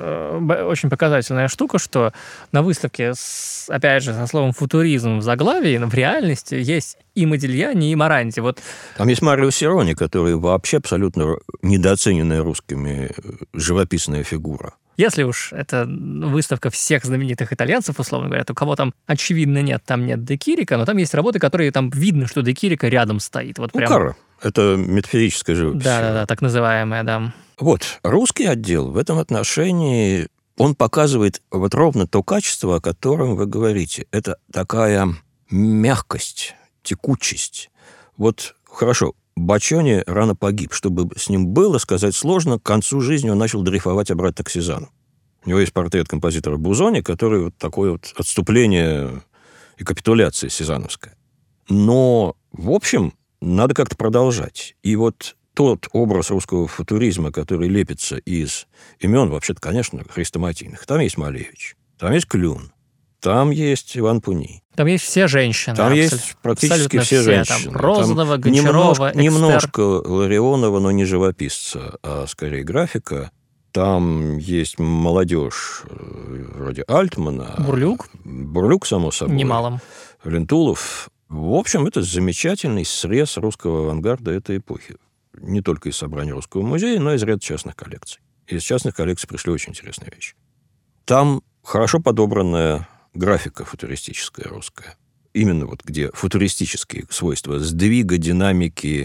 очень показательная штука, что на выставке, опять же, со словом «футуризм» в заглавии, в реальности есть и Модильяни, и Моранди. Вот. Там есть Марио Сирони, который вообще абсолютно недооцененная русскими живописная фигура. Если уж это выставка всех знаменитых итальянцев, условно говоря, то кого там, очевидно, нет, там нет Де Кирика, но там есть работы, которые там видно, что Де Кирика рядом стоит. Вот прям... Кара. Это метафорическая живопись. Да, так называемая, да. Вот, русский отдел в этом отношении, он показывает вот ровно то качество, о котором вы говорите. Это такая мягкость, текучесть. Вот, хорошо, Баччони рано погиб. Что бы с ним было, сказать сложно. К концу жизни он начал дрейфовать обратно к Сезанну. У него есть портрет композитора Бузони, который вот такое вот отступление и капитуляция сезанновская. Но, в общем, надо как-то продолжать. И вот тот образ русского футуризма, который лепится из имен, вообще-то, конечно, хрестоматийных. Там есть Малевич, там есть Клюн, там есть Иван Пуни. Там есть все женщины. Там есть практически все женщины. Там Розанова, Гончарова, немножко Ларионова, но не живописца, а скорее графика. Там есть молодежь вроде Альтмана. Бурлюк, само собой. Немалом. Лентулов. В общем, это замечательный срез русского авангарда этой эпохи. Не только из собрания Русского музея, но и из ряда частных коллекций. Из частных коллекций пришли очень интересные вещи. Там хорошо подобранная графика футуристическая русская. Именно вот где футуристические свойства сдвига, динамики,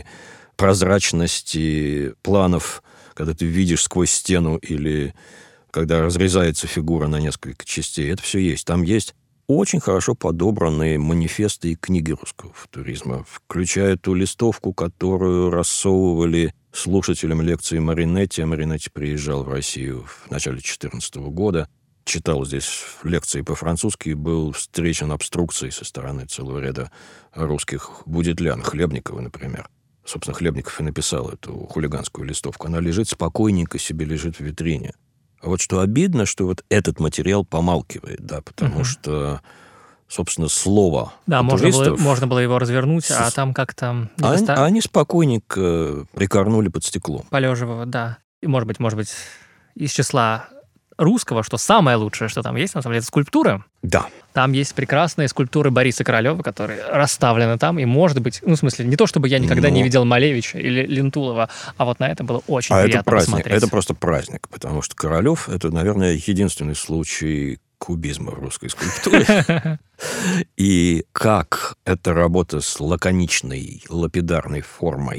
прозрачности планов, когда ты видишь сквозь стену или когда разрезается фигура на несколько частей. Это все есть. Там есть очень хорошо подобранные манифесты и книги русского футуризма, включая ту листовку, которую рассовывали слушателям лекции Маринетти. Маринетти приезжал в Россию в начале 2014 года, читал здесь лекции по-французски, был встречен обструкцией со стороны целого ряда русских будетлян, Хлебникова, например. Собственно, Хлебников и написал эту хулиганскую листовку. Она лежит спокойненько себе, лежит в витрине. А вот что обидно, что вот этот материал помалкивает, да, потому что, собственно, слово футуристов... можно было его развернуть, а там как-то... Они спокойненько прикорнули под стеклом. Полеживого, да. И, может быть, из числа русского, что самое лучшее, что там есть, на самом деле, это скульптуры. Да. Там есть прекрасные скульптуры Бориса Королева, которые расставлены там, и, может быть, в смысле, не то, чтобы я никогда не видел Малевича или Лентулова, а вот на это было очень приятно посмотреть. Это просто праздник, потому что Королев — это, наверное, единственный случай кубизма в русской скульптуре. И как эта работа с лаконичной, лапидарной формой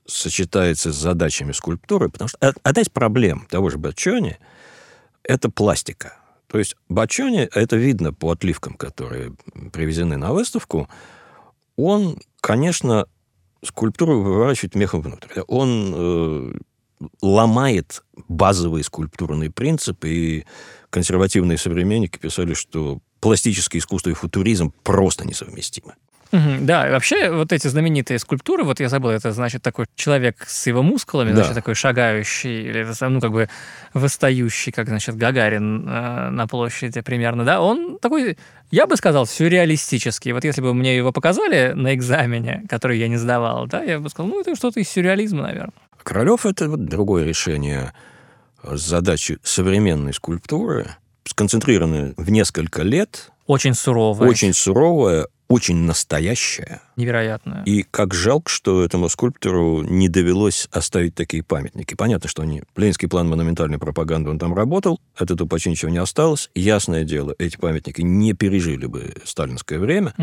сочетается с задачами скульптуры, потому что одна из проблем того же Боччони – это пластика. То есть Боччони, это видно по отливкам, которые привезены на выставку, он, конечно, скульптуру выворачивает мехом внутрь. Он ломает базовые скульптурные принципы, и консервативные современники писали, что пластическое искусство и футуризм просто несовместимы. Да, вообще вот эти знаменитые скульптуры, вот я забыл, это значит такой человек с его мускулами, Да. значит такой шагающий, или ну как бы восстающий, как значит Гагарин на площади примерно, да, он такой, я бы сказал, сюрреалистический. Вот если бы мне его показали на экзамене, который я не сдавал, да, я бы сказал, ну это что-то из сюрреализма, наверное. Королёв – это вот другое решение задачи современной скульптуры, сконцентрированной в несколько лет. Очень суровое. Очень суровое, очень настоящее. Невероятное. И как жалко, что этому скульптору не довелось оставить такие памятники. Понятно, что Ленинский план монументальной пропаганды, он там работал, от этого почти ничего не осталось. Ясное дело, эти памятники не пережили бы сталинское время.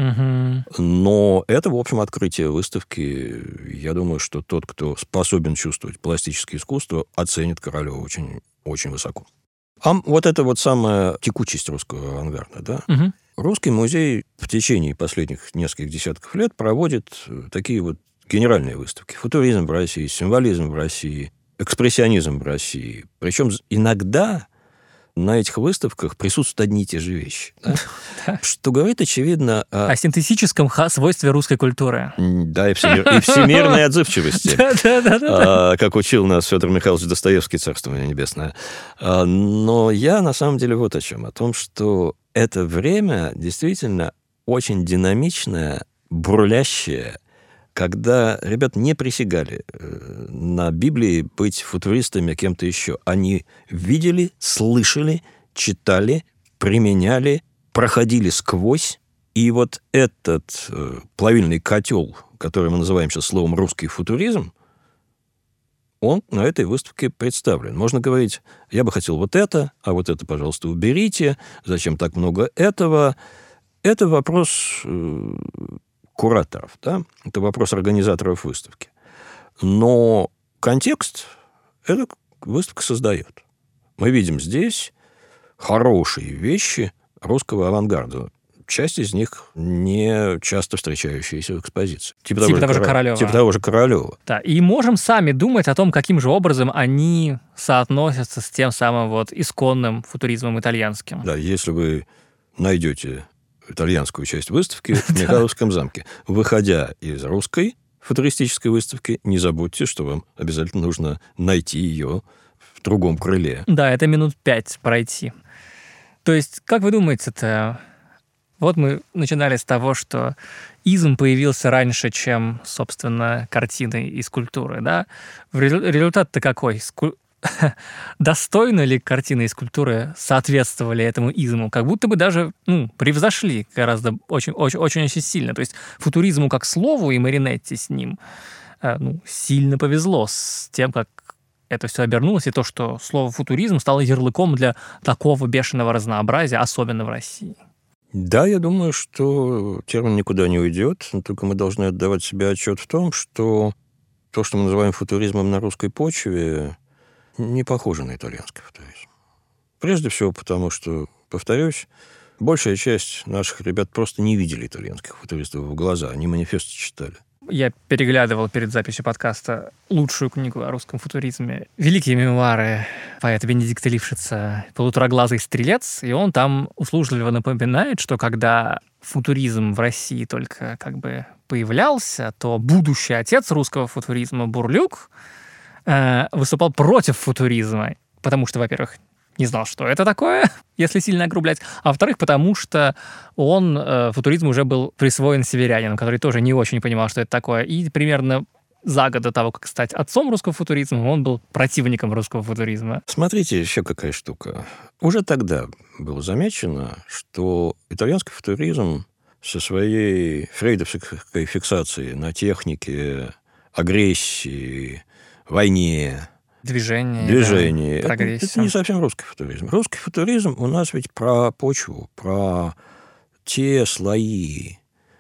Но это, в общем, открытие выставки. Я думаю, что тот, кто способен чувствовать пластическое искусство, оценит Королёва очень, очень высоко. А вот это вот самая текучесть русского авангарда, да? Русский музей в течение последних нескольких десятков лет проводит такие вот генеральные выставки. Футуризм в России, символизм в России, экспрессионизм в России. Причем иногда на этих выставках присутствуют одни и те же вещи. Да? Что говорит, очевидно, о синтетическом свойстве русской культуры. Да, и всемирной отзывчивости. Как учил нас Федор Михайлович Достоевский, царство ему небесное. Но я на самом деле вот о чем. О том, что это время действительно очень динамичное, бурлящее, когда ребята не присягали на Библии быть футуристами, кем-то еще. Они видели, слышали, читали, применяли, проходили сквозь. И вот этот плавильный котел, который мы называем сейчас словом «русский футуризм», он на этой выставке представлен. Можно говорить, я бы хотел вот это, а вот это, пожалуйста, уберите, зачем так много этого. Это вопрос кураторов, да? Это вопрос организаторов выставки. Но контекст эта выставка создает. Мы видим здесь хорошие вещи русского авангарда. Часть из них не часто встречающиеся в экспозиции. Типа того же Королёва. Типа того же Королёва. Да, и можем сами думать о том, каким же образом они соотносятся с тем самым вот исконным футуризмом итальянским. Да, если вы найдете итальянскую часть выставки в Михайловском замке, выходя из русской футуристической выставки, не забудьте, что вам обязательно нужно найти ее в другом крыле. Да, это минут 5 пройти. То есть, как вы думаете-то, вот мы начинали с того, что изм появился раньше, чем, собственно, картины и скульптуры, да? Результат-то какой? Достойно ли картины и скульптуры соответствовали этому изму? Как будто бы даже превзошли гораздо очень сильно. То есть футуризму как слову и Маринетти с ним сильно повезло с тем, как это все обернулось, и то, что слово «футуризм» стало ярлыком для такого бешеного разнообразия, особенно в России. Да, я думаю, что термин никуда не уйдет, только мы должны отдавать себе отчет в том, что то, что мы называем футуризмом на русской почве, не похоже на итальянский футуризм. Прежде всего потому, что, повторюсь, большая часть наших ребят просто не видели итальянских футуристов в глаза, они манифесты читали. Я переглядывал перед записью подкаста лучшую книгу о русском футуризме. Великие мемуары поэта Бенедикта Лившица «Полутораглазый стрелец», и он там услужливо напоминает, что когда футуризм в России только как бы появлялся, то будущий отец русского футуризма Бурлюк выступал против футуризма, потому что, во-первых, не знал, что это такое, если сильно огрублять, а во-вторых, потому что футуризм уже был присвоен северянином, который тоже не очень понимал, что это такое, и примерно за год до того, как стать отцом русского футуризма, он был противником русского футуризма. Смотрите, еще какая штука. Уже тогда было замечено, что итальянский футуризм со своей фрейдовской фиксацией на технике, агрессии, войне, Движение, да, это не совсем русский футуризм. Русский футуризм у нас ведь про почву, про те слои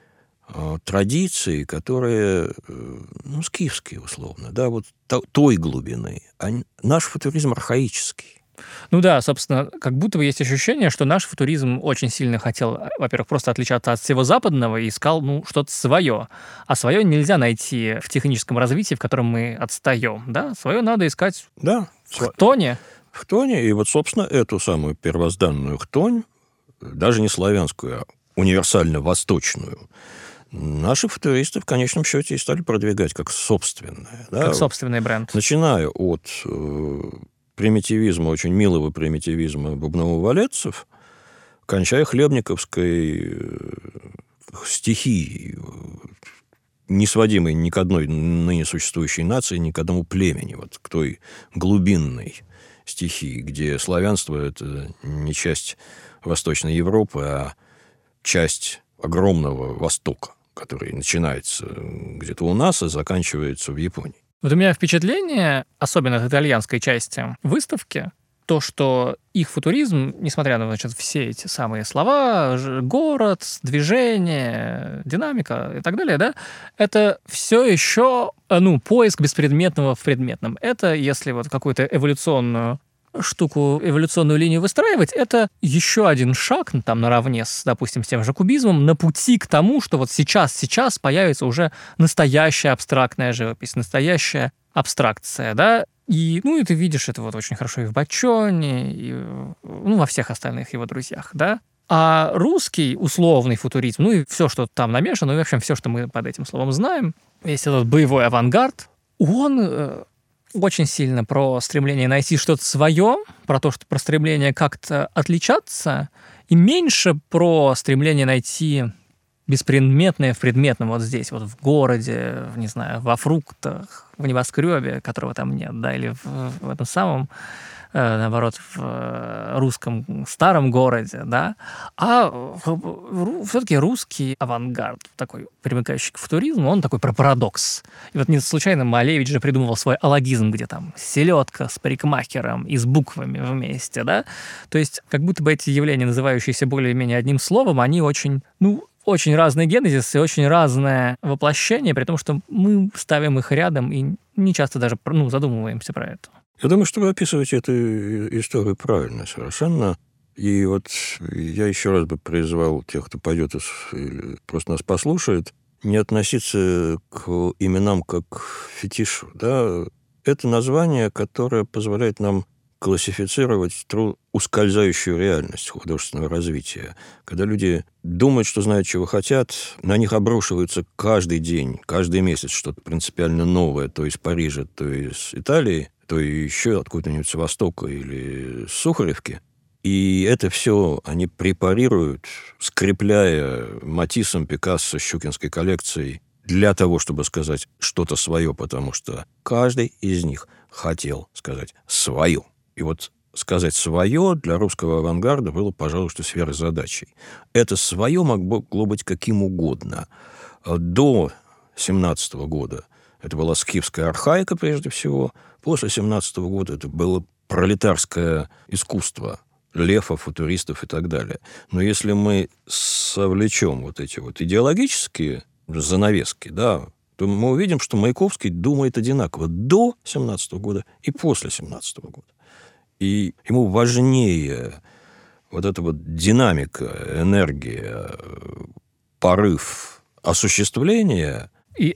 традиции, которые, скифские, условно, да, вот той глубины. Наш футуризм архаический. Ну да, собственно, как будто бы есть ощущение, что наш футуризм очень сильно хотел, во-первых, просто отличаться от всего западного и искал, что-то свое. А свое нельзя найти в техническом развитии, в котором мы отстаем, да? Свое надо искать в хтоне. В хтоне, и вот, собственно, эту самую первозданную хтонь, даже не славянскую, а универсально-восточную, наши футуристы в конечном счете и стали продвигать как собственное. Да? Как собственный бренд. Начиная от примитивизма, очень милого примитивизма бубново-валецов, кончая хлебниковской стихией, не сводимой ни к одной ныне существующей нации, ни к одному племени, вот к той глубинной стихии, где славянство – это не часть Восточной Европы, а часть огромного Востока, который начинается где-то у нас и заканчивается в Японии. Вот у меня впечатление, особенно от итальянской части выставки, то, что их футуризм, несмотря на, все эти самые слова, город, движение, динамика и так далее, да, это все еще, поиск беспредметного в предметном. Это, если вот какую-то эволюционную линию выстраивать, это еще один шаг, там, наравне с, допустим, с тем же кубизмом, на пути к тому, что вот сейчас появится уже настоящая абстрактная живопись, настоящая абстракция, да, и, и ты видишь это вот очень хорошо и в Баччоне, и, во всех остальных его друзьях, да. А русский условный футуризм, и все, что там намешано, и, в общем, все, что мы под этим словом знаем, весь этот боевой авангард, он очень сильно про стремление найти что-то свое, про стремление как-то отличаться, и меньше про стремление найти беспредметное в предметном вот здесь, вот в городе, не знаю, во фруктах, в небоскребе, которого там нет, да, или в этом самом, наоборот, в русском старом городе, да, а все-таки русский авангард, такой примыкающий к футуризму, он такой про парадокс. И вот не случайно Малевич же придумывал свой алогизм, где там селедка с парикмахером и с буквами вместе, да, то есть как будто бы эти явления, называющиеся более-менее одним словом, они очень, очень разный генезис и очень разное воплощение, при том, что мы ставим их рядом и не часто даже задумываемся про это. Я думаю, что вы описываете эту историю правильно совершенно. И вот я еще раз бы призвал тех, кто пойдет или просто нас послушает, не относиться к именам как к фетишу. Да? Это название, которое позволяет нам классифицировать ускользающую реальность художественного развития. Когда люди думают, что знают, чего хотят, на них обрушивается каждый день, каждый месяц что-то принципиально новое, то из Парижа, то из Италии, то еще откуда-нибудь с Востока или с Сухаревки. И это все они препарируют, скрепляя Матиссом, Пикассо, Щукинской коллекцией для того, чтобы сказать что-то свое, потому что каждый из них хотел сказать свое. И вот сказать свое для русского авангарда было, пожалуй, что сверхзадачей. Это свое могло быть каким угодно. До 17 года это была скифская архаика, прежде всего. После 17 года это было пролетарское искусство лефов, футуристов и так далее. Но если мы совлечем вот эти вот идеологические занавески, да, то мы увидим, что Маяковский думает одинаково до 17 года и после 17 года. И ему важнее вот эта вот динамика, энергия, порыв осуществления и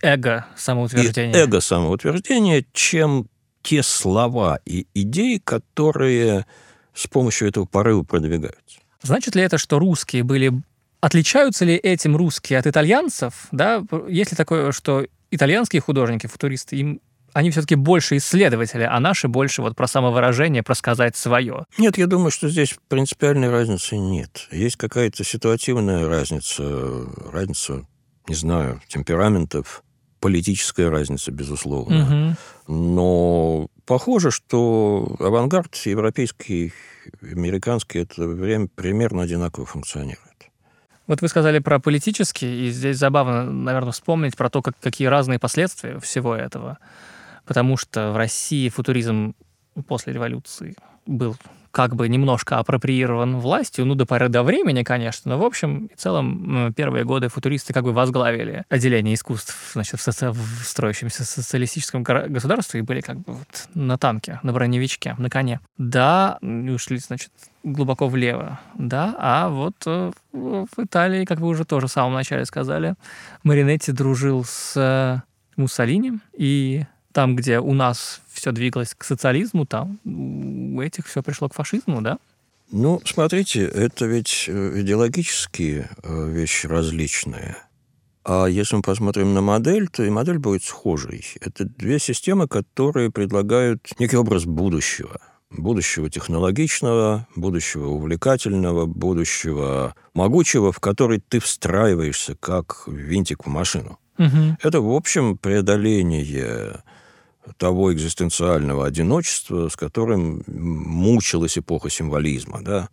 эго-самоутверждение, чем те слова и идеи, которые с помощью этого порыва продвигаются. Значит ли это, что русские были... Отличаются ли этим русские от итальянцев? Да? Есть ли такое, что итальянские художники, футуристы, они все-таки больше исследователи, а наши больше вот про самовыражение, про сказать свое? Нет, я думаю, что здесь принципиальной разницы нет. Есть какая-то ситуативная разница, не знаю, темпераментов, политическая разница, безусловно. Но похоже, что авангард европейский, американский, это время примерно одинаково функционирует. Вот вы сказали про политический, и здесь забавно, наверное, вспомнить про то, какие разные последствия всего этого. Потому что в России футуризм после революции был как бы немножко апроприирован властью, до поры до времени, конечно, но в общем и целом первые годы футуристы как бы возглавили отделение искусств, значит, в строящемся социалистическом государстве и были как бы вот на танке, на броневичке, на коне. Да, ушли, значит, глубоко влево, да, а вот в Италии, как вы уже тоже в самом начале сказали, Маринетти дружил с Муссолини, и там, где у нас все двигалось к социализму, там у этих все пришло к фашизму, да? Смотрите, это ведь идеологические вещи различные. А если мы посмотрим на модель, то и модель будет схожей. Это две системы, которые предлагают некий образ будущего. Будущего технологичного, будущего увлекательного, будущего могучего, в который ты встраиваешься как винтик в машину. Угу. Это, в общем, преодоление того экзистенциального одиночества, с которым мучилась эпоха символизма, да.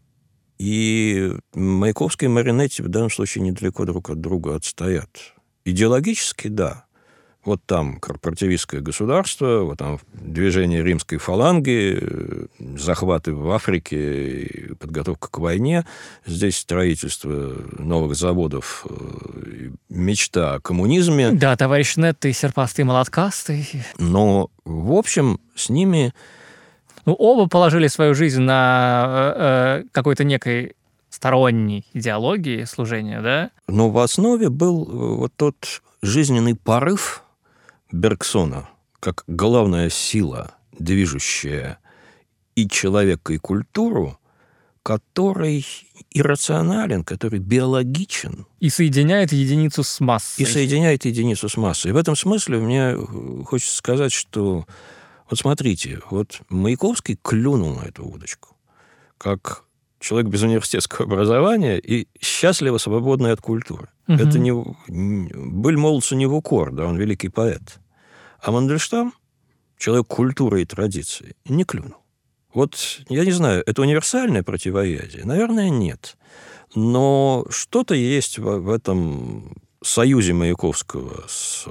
И Маяковский и Маринетти в данном случае недалеко друг от друга отстоят. Идеологически, да. Вот там корпоративистское государство, вот там движение римской фаланги, захваты в Африке, подготовка к войне. Здесь строительство новых заводов, мечта о коммунизме. Да, товарищ Нетты, серпастый, молоткастый. Но, в общем, с ними... Оба положили свою жизнь на какой-то некой сторонней идеологии служения, да? Но в основе был вот тот жизненный порыв Бергсона, как главная сила, движущая и человека, и культуру, который иррационален, который биологичен. И соединяет единицу с массой. И в этом смысле мне хочется сказать, что вот смотрите, вот Маяковский клюнул на эту удочку, как человек без университетского образования и счастливо свободный от культуры. Угу. Это не... Быль молодцу не в укор, да, он великий поэт. А Мандельштам, человек культуры и традиции, не клюнул. Вот, я не знаю, это универсальное противоядие? Наверное, нет. Но что-то есть в этом союзе Маяковского с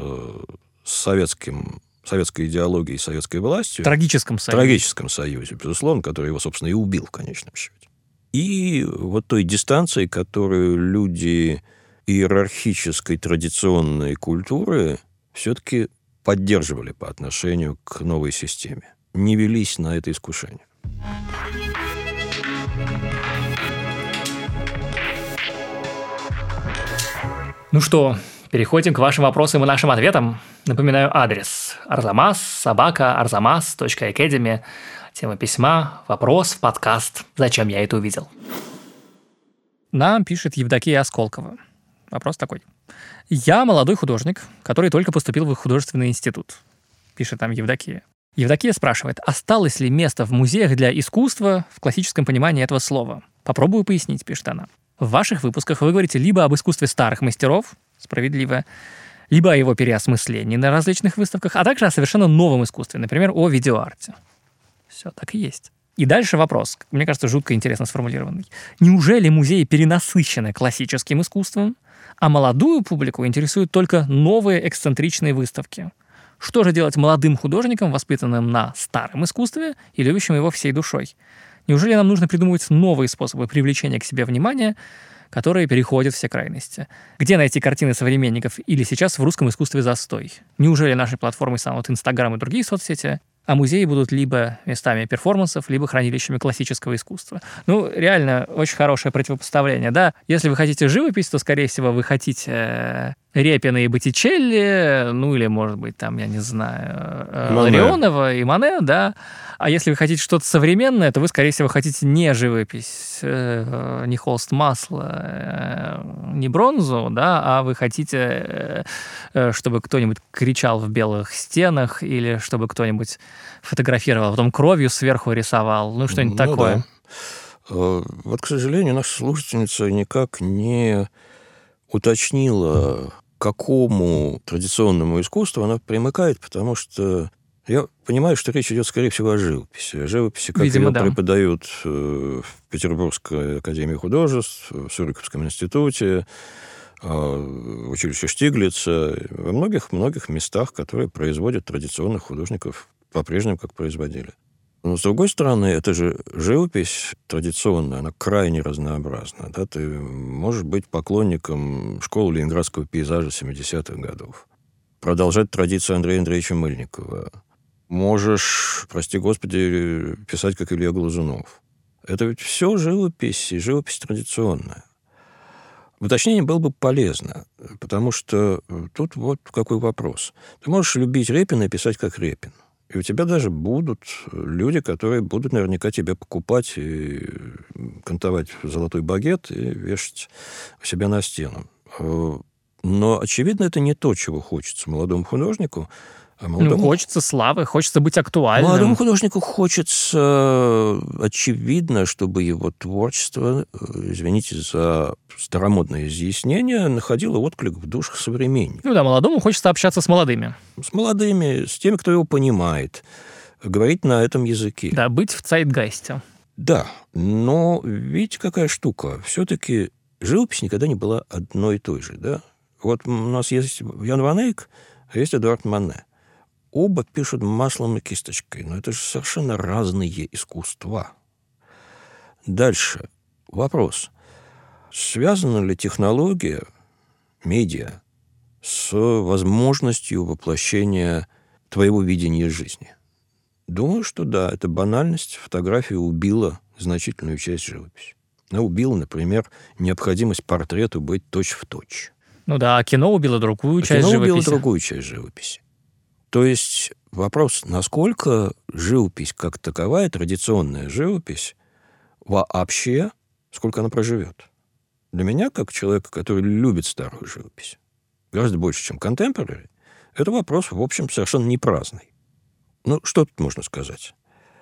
советской идеологией, советской властью. Трагическом союзе, безусловно, который его, собственно, и убил в конечном счете. И вот той дистанции, которую люди иерархической традиционной культуры все-таки поддерживали по отношению к новой системе. Не велись на это искушение. Ну что, переходим к вашим вопросам и нашим ответам. Напоминаю адрес arzamas@arzamas.academy. Тема письма, вопрос в подкаст «Зачем я это увидел?». Нам пишет Евдокия Осколкова. Вопрос такой. Я молодой художник, который только поступил в художественный институт. Пишет там Евдокия. Евдокия спрашивает, осталось ли место в музеях для искусства в классическом понимании этого слова? Попробую пояснить, пишет она. В ваших выпусках вы говорите либо об искусстве старых мастеров, справедливо, либо о его переосмыслении на различных выставках, а также о совершенно новом искусстве, например, о видеоарте. Все, так и есть. И дальше вопрос, мне кажется, жутко интересно сформулированный. Неужели музеи перенасыщены классическим искусством, а молодую публику интересуют только новые эксцентричные выставки? Что же делать молодым художникам, воспитанным на старом искусстве и любящим его всей душой? Неужели нам нужно придумывать новые способы привлечения к себе внимания, которые переходят все крайности? Где найти картины современников или сейчас в русском искусстве застой? Неужели наши платформы станут Инстаграм и другие соцсети, а музеи будут либо местами перформансов, либо хранилищами классического искусства? Реально, очень хорошее противопоставление, да? Если вы хотите живопись, то, скорее всего, вы хотите Репина и Боттичелли, или, может быть, там, я не знаю, Ларионова и Мане, да? А если вы хотите что-то современное, то вы, скорее всего, хотите не живопись, не холст масла, не бронзу, да, а вы хотите, чтобы кто-нибудь кричал в белых стенах или чтобы кто-нибудь фотографировал, а потом кровью сверху рисовал, что-нибудь такое. Да. Вот, к сожалению, наша слушательница никак не уточнила, к какому традиционному искусству она примыкает, потому что я понимаю, что речь идет, скорее всего, о живописи. О живописи, как Видимо, ее да. преподают в Петербургской академии художеств, в Суриковском институте, в училище Штиглица, во многих местах, которые производят традиционных художников по-прежнему, как производили. Но, с другой стороны, это же живопись традиционная, она крайне разнообразна. Да? Ты можешь быть поклонником школы ленинградского пейзажа 70-х годов, продолжать традицию Андрея Андреевича Мыльникова. Можешь, прости господи, писать, как Илья Глазунов. Это ведь все живопись, и живопись традиционная. Уточнение было бы полезно, потому что тут вот какой вопрос. Ты можешь любить Репина и писать, как Репин. И у тебя даже будут люди, которые будут наверняка тебя покупать и кантовать в золотой багет и вешать у себя на стену. Но, очевидно, это не то, чего хочется молодому художнику. Хочется славы, хочется быть актуальным. Молодому художнику хочется, очевидно, чтобы его творчество, извините за старомодное изъяснение, находило отклик в душах современников. Молодому хочется общаться с молодыми. С молодыми, с теми, кто его понимает, говорить на этом языке. Да, быть в цейтгайсте. Да, но видите, какая штука. Все-таки живопись никогда не была одной и той же, да? Вот у нас есть Ян ван Эйк, а есть Эдуард Моне. Оба пишут маслом и кисточкой, но это же совершенно разные искусства. Дальше. Вопрос. Связана ли технология, медиа, с возможностью воплощения твоего видения жизни? Думаю, что да. Эта банальность. Фотография убила значительную часть живописи. Она убила, например, необходимость портрету быть точь-в-точь. А кино убило другую часть живописи. Кино убило другую часть живописи. То есть вопрос, насколько живопись как таковая, традиционная живопись, вообще, сколько она проживет. Для меня, как человека, который любит старую живопись, гораздо больше, чем contemporary, это вопрос, в общем, совершенно не праздный. Что тут можно сказать?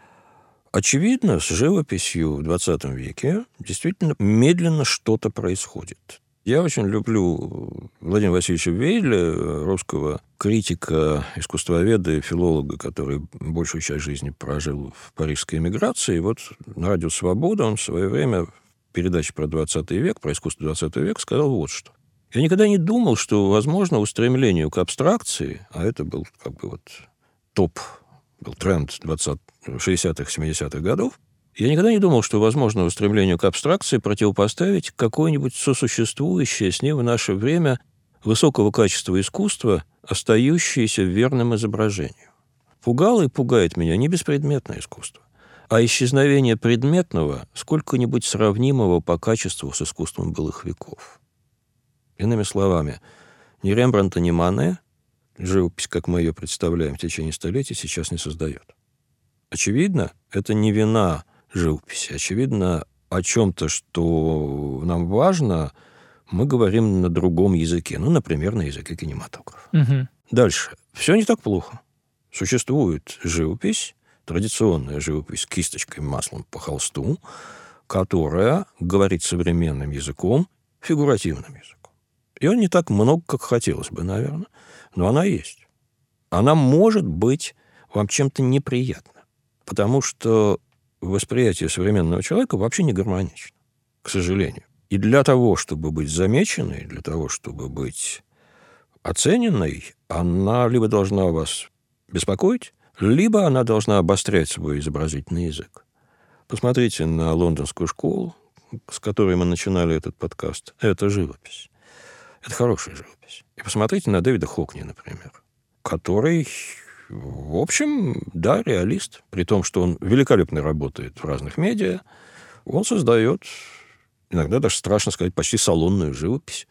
Очевидно, с живописью в 20 веке действительно медленно что-то происходит. Я очень люблю Владимира Васильевича Вейля, русского критика, искусствоведа и филолога, который большую часть жизни прожил в парижской эмиграции. И вот на радио «Свобода» он в свое время в передаче про 20 век, про искусство 20 века, сказал вот что. Я никогда не думал, что возможно устремлению к абстракции, а это был топ, был тренд 60-х, 70-х годов, я никогда не думал, что возможно устремлению к абстракции противопоставить какое-нибудь сосуществующее с ним в наше время высокого качества искусства, остающееся верным изображению. Пугало и пугает меня не беспредметное искусство, а исчезновение предметного, сколько-нибудь сравнимого по качеству с искусством былых веков. Иными словами, ни Рембрандта, ни Мане живопись, как мы ее представляем в течение столетий, сейчас не создает. Очевидно, это не вина живописи. Очевидно, о чем-то, что нам важно, мы говорим на другом языке. Например, на языке кинематографа. Угу. Дальше. Все не так плохо. Существует живопись, традиционная живопись с кисточкой, маслом по холсту, которая говорит современным языком, фигуративным языком. И он не так много, как хотелось бы, наверное, но она есть. Она может быть вам чем-то неприятна, потому что восприятие современного человека вообще не гармонично, к сожалению. И для того, чтобы быть замеченной, для того, чтобы быть оцененной, она либо должна вас беспокоить, либо она должна обострять свой изобразительный язык. Посмотрите на лондонскую школу, с которой мы начинали этот подкаст. Это живопись. Это хорошая живопись. И посмотрите на Дэвида Хокни, например, который... В общем, да, реалист. При том, что он великолепно работает в разных медиа, он создает, иногда даже страшно сказать, почти салонную живопись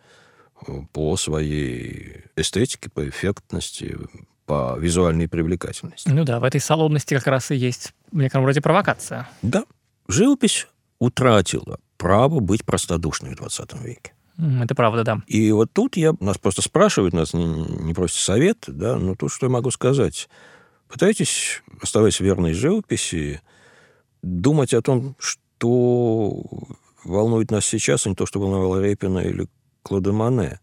по своей эстетике, по эффектности, по визуальной привлекательности. В этой салонности как раз и есть в некотором роде провокация. Да. Живопись утратила право быть простодушной в 20 веке. Это правда, да. И вот тут нас просто спрашивают, нас не просят совет, да, но тут что я могу сказать? Пытайтесь, оставаясь верной живописи, думать о том, что волнует нас сейчас, а не то, что волновало Репина или Клода Моне.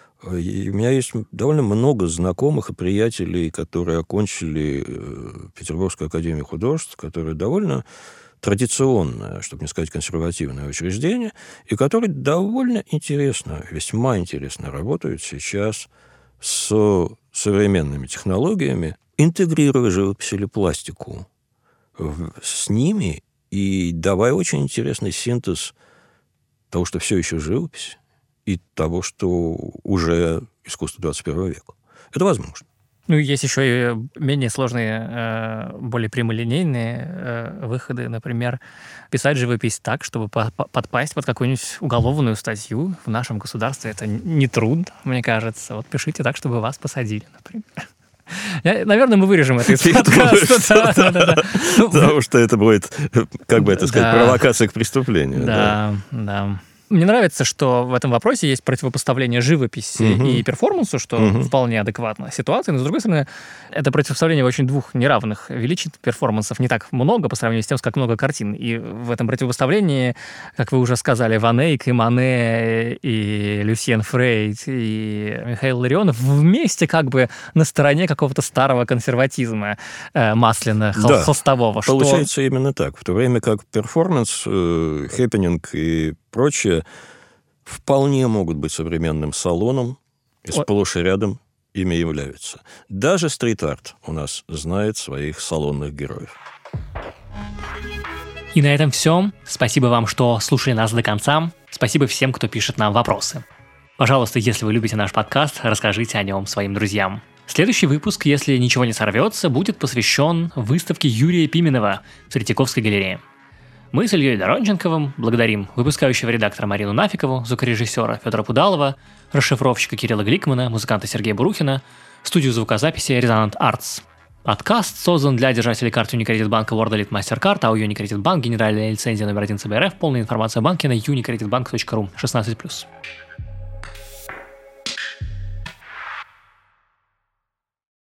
И у меня есть довольно много знакомых и приятелей, которые окончили Петербургскую академию художеств, которые довольно традиционное, чтобы не сказать консервативное учреждение, и которые довольно интересно, весьма интересно работают сейчас с современными технологиями, интегрируя живопись или пластику с ними и давай очень интересный синтез того, что все еще живопись, и того, что уже искусство 21 века. Это возможно. Ну, есть еще и менее сложные, более прямолинейные выходы. Например, писать живопись так, чтобы подпасть под какую-нибудь уголовную статью в нашем государстве. Это нетрудно, мне кажется. Вот пишите так, чтобы вас посадили, например. Наверное, мы вырежем это из подкаста. Потому что это будет, как бы это сказать, провокация к преступлению. Да. Мне нравится, что в этом вопросе есть противопоставление живописи и перформансу, что вполне адекватно ситуации, но, с другой стороны, это противопоставление очень двух неравных величин. Перформансов не так много по сравнению с тем, как много картин. И в этом противопоставлении, как вы уже сказали, Ван Эйк и Мане, и Люсьен Фрейд, и Михаил Ларионов вместе как бы на стороне какого-то старого консерватизма масляно-холстового. Получается именно так. В то время как перформанс, хэппининг и прочее вполне могут быть современным салоном, и сплошь и рядом ими являются. Даже стрит-арт у нас знает своих салонных героев. И на этом все. Спасибо вам, что слушали нас до конца. Спасибо всем, кто пишет нам вопросы. Пожалуйста, если вы любите наш подкаст, расскажите о нем своим друзьям. Следующий выпуск, если ничего не сорвется, будет посвящен выставке Юрия Пименова в Третьяковской галерее. Мы с Ильей Доронченковым благодарим выпускающего редактора Марину Нафикову, звукорежиссера Федора Пудалова, расшифровщика Кирилла Гликмана, музыканта Сергея Бурухина, студию звукозаписи Резонант Артс. Подкаст создан для держателей карт Unicredit банка World Elite MasterCard, а у Unicredit Bank генеральная лицензия номер 1 ЦБРФ. Полная информация о банке на unicreditbank.ru 16+.